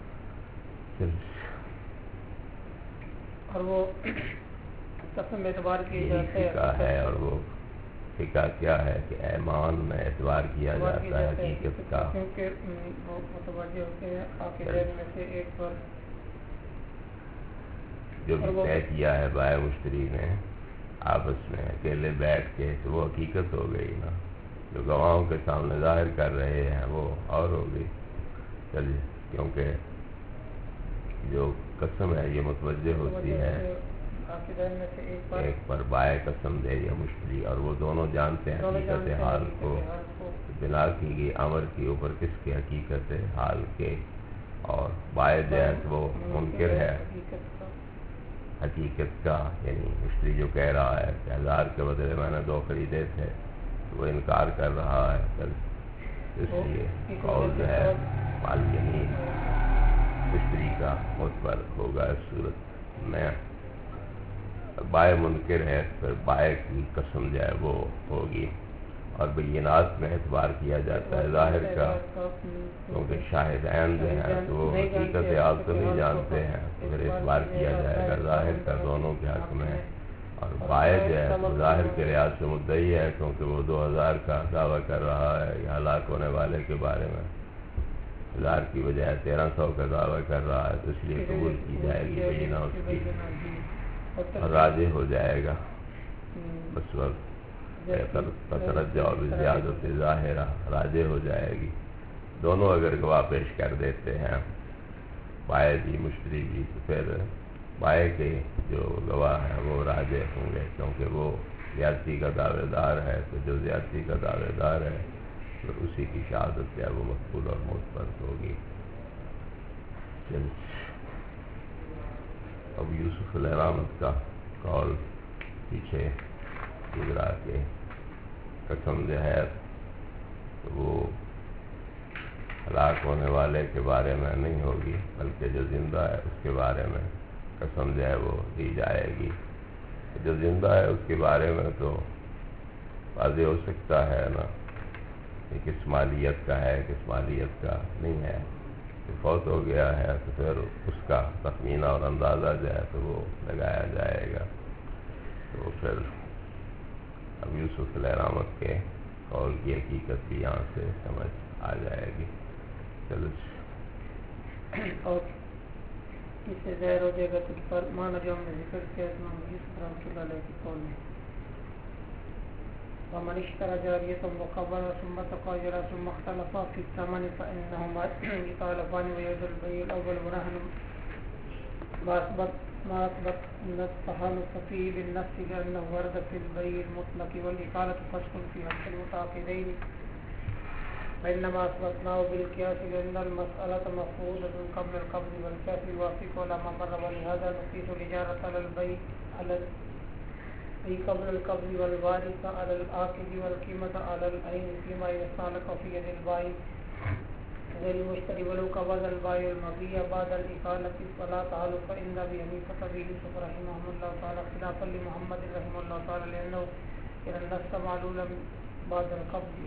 اور وہ قسم اعتبار کی جاتے ہے اور وہ فقہ کیا ہے کہ ایمان میں اعتبار کیا جاتا ہے حقیقت کا، کیونکہ وہ متوجہ ہوتے ہیں عاقدین میں سے ایک پر جو بھی طے کیا ہے بائع مشتری نے آپس میں اکیلے بیٹھ کے، تو وہ حقیقت ہو گئی نا. جو گواہوں کے سامنے ظاہر کر رہے ہیں وہ اور ہوگی. چلیے، کیونکہ جو قسم ہے یہ متوجہ ہوتی ہے ایک پر بائع قسم دے یا مشتری، اور وہ دونوں جانتے ہیں حقیقت حال کو. بنا کی گئی امر کے اوپر کس کے حقیقت حال کے، اور بائع جو ہے وہ منکر ہے حقیقت کا. یعنی مشتری جو کہہ رہا ہے کہ 1000 کے بدلے میں نے 2 خریدے تھے، تو وہ انکار کر رہا ہے. اس لیے قول جو ہے مالکنی مشتری کا معتبر ہوگا. اس صورت میں بائع منکر ہے، پھر بائع کی قسم جو ہے وہ ہوگی. اور بینات میں اعتبار کیا جاتا ہے ظاہر کا، کیونکہ شاہدین جو ہیں تو وہ حقیقت حال تو نہیں جانتے ہیں، تو پھر اعتبار کیا جائے گا ظاہر کا دونوں کے حق میں. اور بائع جو ہے تو ظاہر کے لحاظ سے مدعی ہے، کیونکہ وہ 2000 کا دعویٰ کر رہا ہے یا ہلاک ہونے والے کے بارے میں 1000 کی بجائے 1300 کا دعویٰ کر رہا ہے، تو اس لیے قبول کی جائے گی بینہ اس کی اور راضی ہو جائے گا. بس وقت ترجع اور زیادت ظاہرہ راضی ہو جائے گی. دونوں اگر گواہ پیش کر دیتے ہیں، بائع بھی مشتری بھی، تو پھر بائع کے جو گواہ ہیں وہ راضی ہوں گے، کیونکہ وہ زیادتی کا دعوے دار ہے. تو جو زیادتی کا دعوے دار ہے تو اسی کی شہادت ہے وہ مقبول اور معتبر ہوگی. اب یوسف علیہ السلام کا قول پیچھے گزرا کے قسم جو ہے تو وہ ہلاک ہونے والے کے بارے میں نہیں ہوگی، بلکہ جو زندہ ہے اس کے بارے میں قسم جو ہے وہ دی جائے گی. جو زندہ ہے اس کے بارے میں تو واضح ہو سکتا ہے نا کہ کس مالیت کا ہے کس مالیت کا نہیں ہے. فوت ہو گیا ہے تو پھر اس کا تخمینہ اور اندازہ جو ہے تو وہ لگایا جائے گا. تو پھر اب یوسف علیہ السلام کے قول کی حقیقت بھی یہاں سے سمجھ آ جائے گی. چلو اور اس سے ظاہر ہو جائے گا تو فرمان جو ہم نے ذکر کیا امام یوسف رحمۃ اللہ علیہ کے قول میں ومن اشترى جارية مقبلة ثم تقاجر ثم اختلفا في الثمن فإنهما يتعلفان ويعود البيع الأول ورهن ما أثبت من التحالف فيه بالنفس لأنه ورد في البيع المطلق والإقالة فسق في حق المتعاقدين وإنما أثبتناه بالقياس لأن المسألة مفروضة قبل القبض والقياس يوافق على ما مر ولهذا نقيس الإجارة على البيع في قبل القبض والوارث على العاقد والقيمة على العين فيما يستعلق في يد البائع غير المشتري ولو قبض البائع المبيع بعد الإقالة فلا تعالف فإن أبي حنيفة يوسف رحمه الله تعالى خلافا لمحمد رحمه الله تعالى لأنه إن النفس معلولا بعد القبض.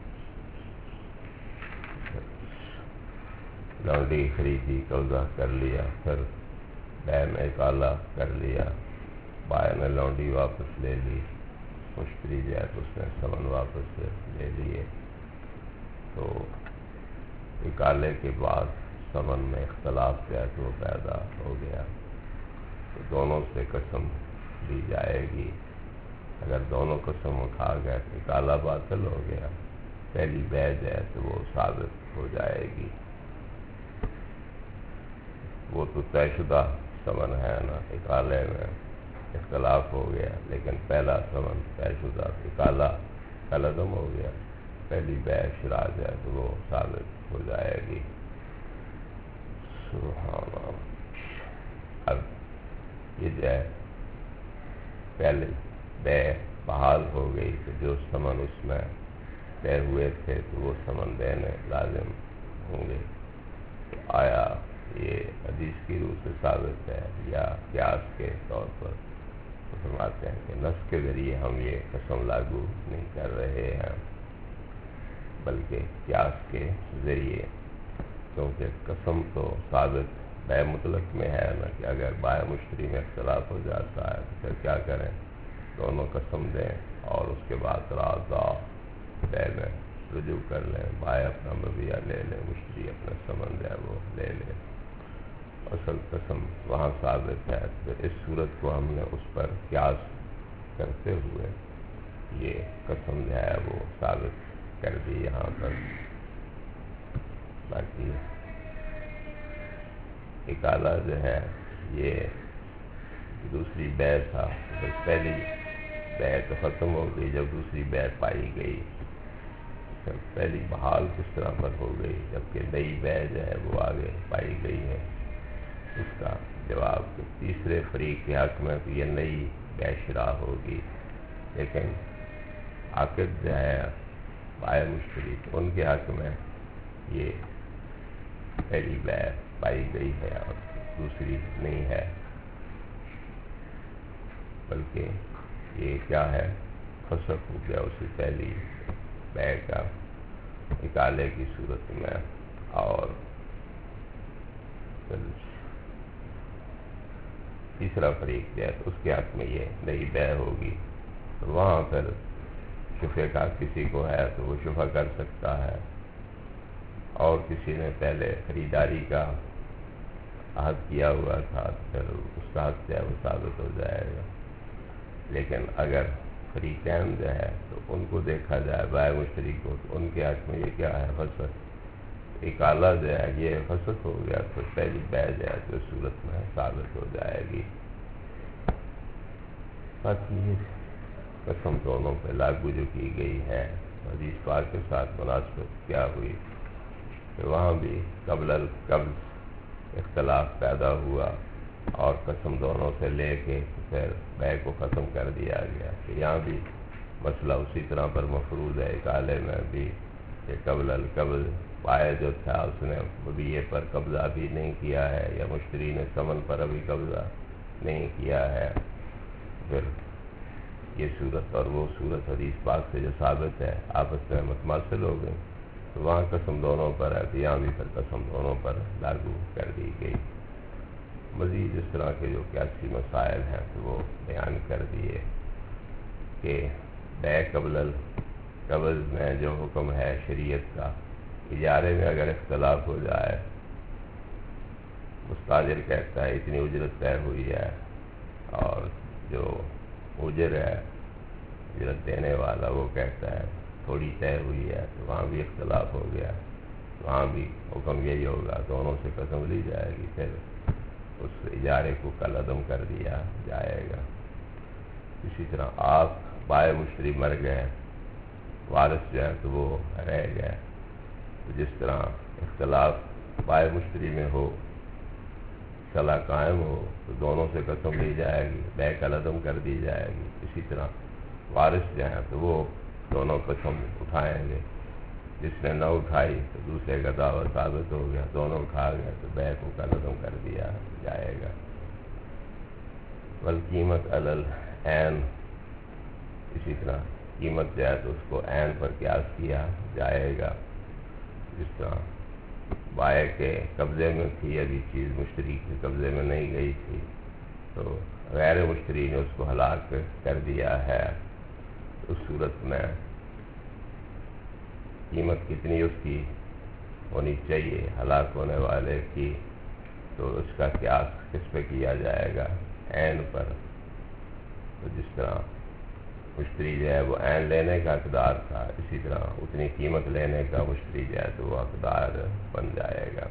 لونڈی خریدی قبضہ کر لیا، پھر بیع میں اقالہ کر لیا، بائع نے لونڈی واپس لے لی، مشتری جو ہے تو اس نے ثمن واپس لے لیے. تو اقالے کے بعد ثمن میں اختلاف جو ہے تو پیدا ہو گیا، تو دونوں سے قسم لی جائے گی. اگر دونوں قسم اٹھا گئے تو اقالہ باطل ہو گیا، پہلی بیع جو ہے تو وہ ثابت ہو جائے گی. وہ تو طے شدہ ثمن ہے نا، اقالے میں اختلاف ہو گیا لیکن پہلا ثمن طے شدہ اقالہ کا لازم ہو گیا. پہلی بے شرا جو ہے تو وہ ثابت ہو جائے گی۔ سبحان اللہ۔ اب یہ جو ہے پہلے بے بحال ہو گئی تو جو ثمن اس میں طے ہوئے تھے تو وہ ثمن دینے لازم ہوں گے۔ تو آیا یہ حدیث کی روح سے ثابت ہے یا قیاس کے طور پر؟ تو فرماتے ہیں کہ نص کے ذریعے ہم یہ قسم لاگو نہیں کر رہے ہیں بلکہ قیاس کے ذریعے، کیونکہ قسم تو ثابت بے مطلق میں ہے نا، کہ اگر بائع مشتری میں اختلاف ہو جاتا ہے تو پھر کیا کریں؟ دونوں قسم دیں اور اس کے بعد تراضا بے میں رجوع کر لیں، بائع اپنا مبیع لے لیں، مشتری اپنا ثمن جو ہے وہ لے لے، اصل قسم وہاں ثابت ہے۔ پھر اس صورت کو ہم نے اس پر قیاس کرتے ہوئے یہ قسم جو ہے وہ ثابت کر دی یہاں پر۔ باقی اکالہ جو ہے یہ دوسری بے تھا، پھر پہلی بے تو ختم ہو گئی جب دوسری بے پائی گئی، پھر پہلی بحال کس طرح پر ہو گئی جبکہ نئی بے جو ہے وہ آگے پائی گئی ہے؟ اس کا جواب کہ تیسرے فریق کے حق میں تو یہ نئی بے شرا ہوگی، لیکن عاقد جو ہے بائع مشتری ان کے حق میں یہ پہلی بے پائی گئی ہے اور دوسری نہیں ہے، بلکہ یہ کیا ہے؟ فسخ ہو گیا اسی پہلی بے کا اکالے کی صورت میں، اور پھر تیسرا فریق جو ہے تو اس کے حق میں یہ نئی بے ہوگی، تو وہاں پھر شفع کا کسی کو ہے تو وہ شفع کر سکتا ہے، اور کسی نے پہلے خریداری کا عہد کیا ہوا تھا پھر اس کا حق جو ہے وہ ثابت ہو جائے گا۔ لیکن اگر فریقین جو ہے تو ان کو دیکھا جائے بائع مشتری کو تو ان کے حق میں یہ کیا ہے؟ فسخ۔ اکالہ جو ہے یہ فسخ ہو گیا تو پہلی بے جو ہے تو اس صورت میں ثابت ہو جائے گی۔ باقی قسم دونوں پہ لاگو جو کی گئی ہے، حدیث پاک کے ساتھ مناسبت کیا ہوئی کہ وہاں بھی قبل القبض اختلاف پیدا ہوا اور قسم دونوں سے لے کے پھر بے کو ختم کر دیا گیا، کہ یہاں بھی مسئلہ اسی طرح پر مفروض ہے اکالے میں بھی، کہ قبل القبض بائع جو تھا اس نے مبیع پر قبضہ بھی نہیں کیا ہے یا مشتری نے ثمن پر ابھی قبضہ نہیں کیا ہے، پھر یہ صورت اور وہ صورت حدیث پاک سے جو ثابت ہے آپس میں متماثل ہو گئی، تو وہاں قسم دونوں پر ہے تو یہاں بھی پھر قسم دونوں پر لاگو کر دی گئی۔ مزید اس طرح کے جو قیاسی مسائل ہیں تو وہ بیان کر دیے کہ بے قبل القبض میں جو حکم ہے شریعت کا، اجارے میں اگر اختلاف ہو جائے، مستاجر کہتا ہے اتنی اجرت طے ہوئی ہے اور جو مؤجر ہے اجرت دینے والا وہ کہتا ہے تھوڑی طے ہوئی ہے، تو وہاں بھی اختلاف ہو گیا، وہاں بھی حکم یہی ہوگا، دونوں سے قسم لی جائے گی، پھر اس اجارے کو کل عدم کر دیا جائے گا۔ اسی طرح آپ بائع مشتری مر گئے، وارث جو ہے تو وہ رہ گئے، تو جس طرح اختلاف بائع مشتری میں ہو، صلاح قائم ہو تو دونوں سے قسم لی جائے گی، بے کل عدم کر دی جائے گی، اسی طرح وارث جو ہیں تو وہ دونوں قسم اٹھائیں گے، جس نے نہ اٹھائی تو دوسرے کا دعویٰ ثابت ہو گیا، دونوں اٹھا گئے تو بے کو کل عدم کر دیا جائے گا۔ والقیمت علی العین، اسی طرح قیمت جو ہے تو اس کو عین پر قیاس کیا جائے گا، جس طرح بائع کے قبضے میں تھی ابھی چیز، مشتری کے قبضے میں نہیں گئی تھی، تو غیر مشتری نے اس کو ہلاک کر دیا ہے، اس صورت میں قیمت کتنی اس کی ہونی چاہیے ہلاک ہونے والے کی، تو اس کا قیاس کس پہ کیا جائے گا؟ عین پر۔ تو جس طرح مشتری جو ہے وہ عین لینے کا حقدار تھا، اسی طرح اتنی قیمت لینے کا مشتری جو ہے تو وہ حقدار بن جائے گا۔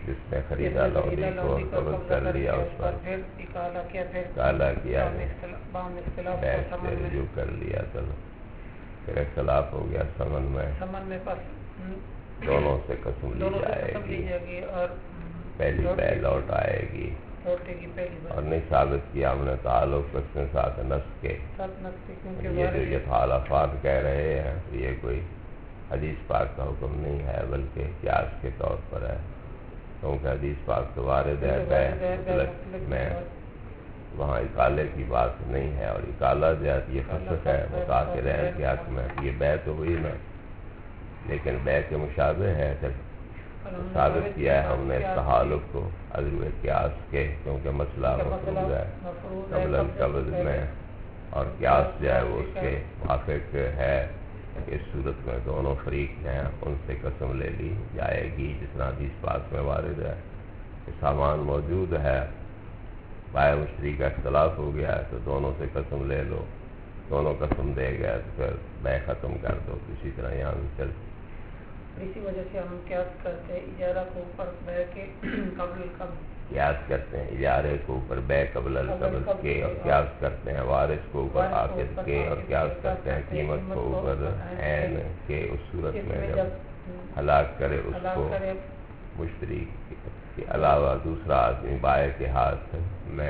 جس نے خریدا لونڈی کو قبض کر لیا اس پر کالا کیا بیچ سے رجوع کر لیا تو پھر اختلاف ہو گیا ثمن میں دونوں سے قسم لی جائے گی اور پہلی بے لوٹ آئے گی اور نہیں ثابت کیا ہم نے تعلق اس میں ساتھ نسخ کے یہ جو یتحالفات کہہ رہے ہیں یہ کوئی حدیث پاک کا حکم نہیں ہے بلکہ قیاس کے طور پر ہے کیونکہ حدیث پاک تو وارد ہے بے مطلق میں وہاں اکالے کی بات نہیں ہے اور اکالہ جو ہے یہ فسق ہے متاثر ہے کہ حق میں یہ بے تو ہوئی نا لیکن بے کے مشابہ ہے پھر ثابت کیا ہے ہم نے تحالف کو عضو قیاس کے کیونکہ مسئلہ مفروض ہے قبل القبض میں اور قیاس جو ہے وہ اس کے موافق ہے کہ اس صورت میں دونوں فریق ہیں ان سے قسم لے لی جائے گی جس طرح حدیث پاک میں وارد ہے کہ سامان موجود ہے بائع مشتری کا اختلاف ہو گیا ہے تو دونوں سے قسم لے لو دونوں قسم دے گئے تو پھر بے ختم کر دو اسی طرح یہاں بھی چل اسی وجہ سے ہم قیاس کرتے ہیں اجارہ کو اوپر بے کے قبل القبض قیاس کرتے ہیں اجارے کو اوپر بے قبل القبض کے اور قیاس کرتے ہیں وارث کو اوپر عاقد کے اور قیاس کرتے ہیں قیمت کو اوپر عین کے اس صورت میں جب ہلاک کرے اس کو مشتری کے علاوہ دوسرا آدمی بائع کے ہاتھ میں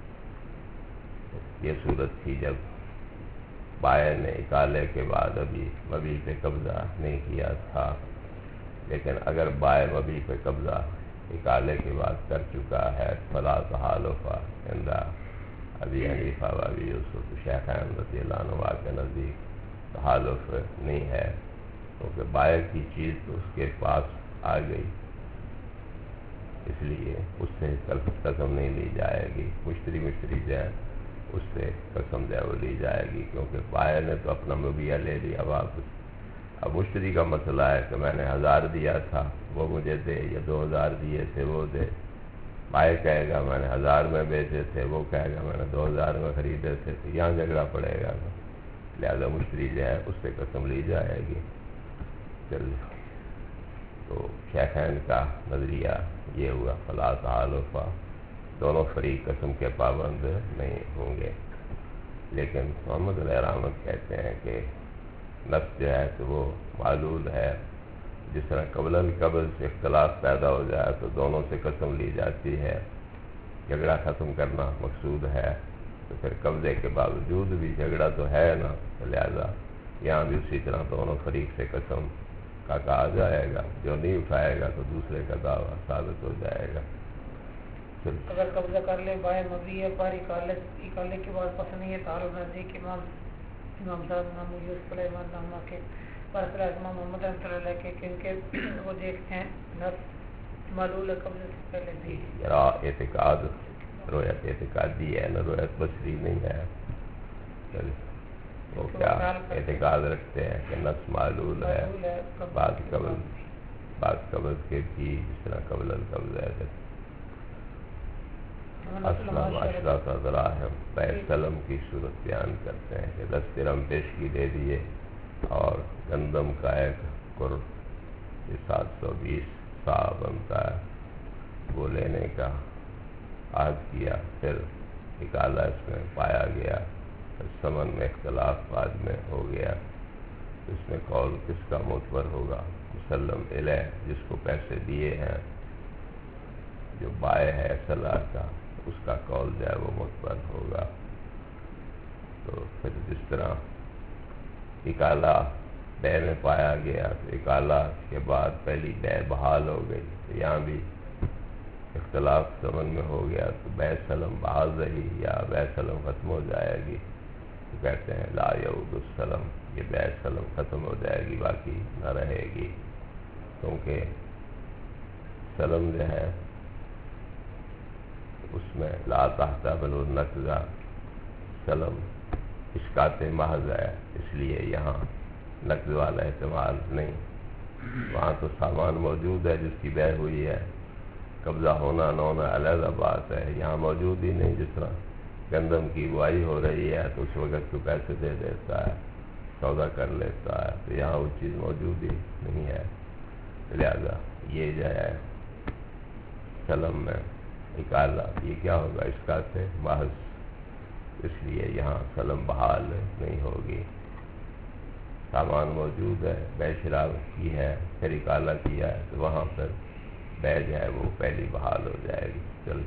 یہ صورت تھی جب بائع نے اکالے کے بعد ابھی مبیع پہ قبضہ نہیں کیا تھا لیکن اگر بائع مبیع پہ قبضہ اکالے کے بعد کر چکا ہے فلا تحالف عند ابی حنیفہ و ابی یوسف شیخین رضی اللہ عنہما کے نزدیک تحالف نہیں ہے کیونکہ بائع کی چیز تو اس کے پاس آ گئی اس لیے اس سے قسم نہیں لی جائے گی مشتری جو ہے اس سے قسم جو ہے وہ لی جائے گی کیونکہ بائع نے تو اپنا مبیع لے لیا واپس اب مشتری کا مسئلہ ہے کہ میں نے 1000 دیا تھا وہ مجھے دے یا 2000 دیے تھے وہ دے بائع کہے گا میں نے 1000 میں بیچے تھے وہ کہے گا میں نے 2000 میں خریدے تھے تو یہاں جھگڑا پڑے گا لہذا مشتری جو ہے اس سے قسم لی جائے گی تو شیخین کا نظریہ یہ ہوا فلا تحالف دونوں فریق قسم کے پابند نہیں ہوں گے لیکن محمد علیہ رحمت کہتے ہیں کہ نفس جو ہے تو وہ معلول ہے جس طرح قبل القبض سے اختلاف پیدا ہو جائے تو دونوں سے قسم لی جاتی ہے جھگڑا ختم کرنا مقصود ہے تو پھر قبضے کے باوجود بھی جھگڑا تو ہے نا لہذا یہاں بھی اسی طرح دونوں فریق سے قسم کا کہا جائے گا جو نہیں اٹھائے گا تو دوسرے کا دعویٰ ثابت ہو جائے گا اگر قبضہ کر لے بائع مبیع پر اکالے کے بعد پس نہیں ہے تعلق نزدیک امام صاحب امام یوسف علیہ السلام کے فیصلہ امام محمد رحمۃ اللہ علیہ کے کیونکہ وہ دیکھتے ہیں نفس معلول قبضے سے پہلے بھی اعتقاد روایت اعتقادی ہے نہ روایت بصری نہیں ہے وہ کیا اعتقاد رکھتے ہیں کہ نفس معلول ہے بعد قبض کے بھی جس طرح قبل القبض ہے معاشرہ کا دراہم بے سلم کی صورت بیان کرتے ہیں کہ 10 درہم پیشگی دے دیے اور گندم کا ایک قرب 720 سا بنتا ہے وہ لینے کا عہد کیا پھر نکالا اس میں پایا گیا ثمن میں اختلاف بعد میں ہو گیا اس میں قول کس کا معتبر ہوگا مسلم علیہ جس کو پیسے دیے ہیں جو بائع ہے صلاح کا اس کا قول جو ہے وہ معتبر ہوگا تو پھر جس طرح اکالا بے میں پایا گیا تو اکالا کے بعد پہلی بے بحال ہو گئی تو یہاں بھی اختلاف ثمن میں ہو گیا تو بے سلم بحال رہی یا بے سلم ختم ہو جائے گی تو کہتے ہیں لا یعود السلم یہ بے سلم ختم ہو جائے گی باقی نہ رہے گی کیونکہ سلم جو ہے اس میں لا تحتمل النقض سلم اسقاط محض ہے اس لیے یہاں نقض والا احتمال نہیں وہاں تو سامان موجود ہے جس کی بے ہوئی ہے قبضہ ہونا نہ ہونا علیحدہ بات ہے یہاں موجود ہی نہیں جس طرح گندم کی بوائی ہو رہی ہے تو اس وقت کو پیسے دے دیتا ہے سودا کر لیتا ہے تو یہاں وہ چیز موجود ہی نہیں ہے لہذا یہ جو ہے سلم میں اکالا، یہ کیا ہوگا؟ اس کا سے محض، اس لیے یہاں سلم بحال نہیں ہوگی۔ سامان موجود ہے، بے شراب کی ہے، پھر اکالا کیا ہے تو وہاں پر بے جو ہے وہ پہلی بحال ہو جائے گی۔ چل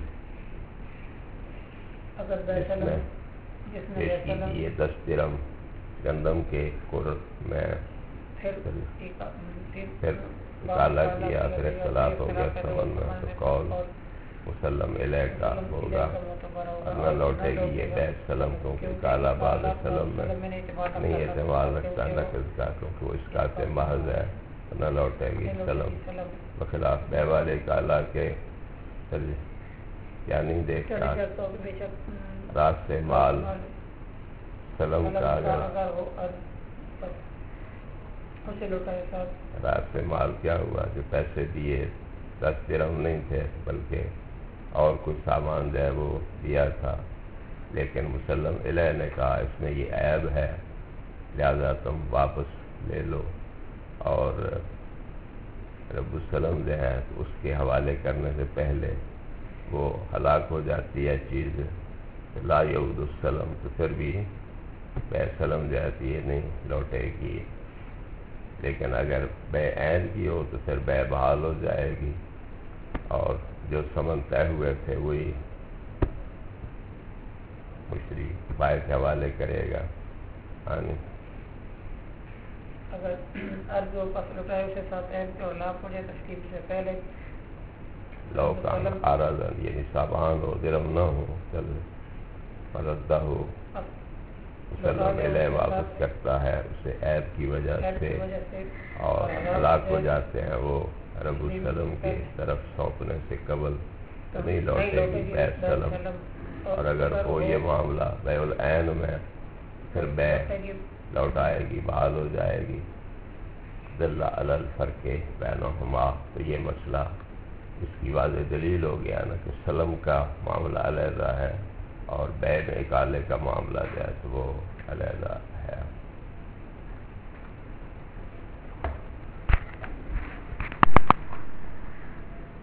اگر بے سلم جس نے بے سلم 10 درم گندم کے کر میں پھر اکالا کیا، پھر اختلاف ہو گیا سمن میں، تو قول مسلم علیہ کا ہوگا اور نہ لوٹے گی یہ بے سلم، کیونکہ اکالا بعد سلم میں نہیں اعتماد رکھتا نقد کا، کیونکہ وہ اس کا سے محض ہے، نہ لوٹے گی سلم، بخلاف بے والے اکالا کے کیا نہیں دیکھتا رات سے مال سلم کا، اگر رات سے مال کیا ہوا جو پیسے دیے 10 درہم نہیں تھے بلکہ اور کچھ سامان جو ہے وہ دیا تھا، لیکن مسلم علیہ نے کہا اس میں یہ عیب ہے لہذا تم واپس لے لو، اور رب السلم جو ہے اس کے حوالے کرنے سے پہلے وہ ہلاک ہو جاتی ہے چیز، لا یعود السلم، تو پھر بھی بے سلم جو ہے یہ نہیں لوٹے گی، لیکن اگر بے عین کی ہو تو پھر بے بحال ہو جائے گی، اور جو ثمن طے ہوئے تھے وہی مشتری بائع کے حوالے کرے گا۔ اگر عرض و پس لوٹائے اسے ساتھ عیب کے ہلاک ہو جائے تشکیل سے پہلے، لو کا آرازن یعنی سامان ہو، درم نہ ہو، چل مردہ ہو، مسلم علیہ واپس کرتا ہے اسے عیب کی وجہ سے، اور ہلاک ہو جاتے ہیں وہ رب السلم کی طرف سونپنے سے قبل نہیں لوٹے گی بے سلم، اور اگر ہو یہ معاملہ بے العین میں پھر بے لوٹائے گی، بحال ہو جائے گی۔ دل علی الفرق بینہما، تو یہ مسئلہ اس کی واضح دلیل ہو گیا نا کہ سلم کا معاملہ علیحدہ ہے اور بے میں اکالے کا معاملہ جو ہے تو وہ علیحدہ ہے۔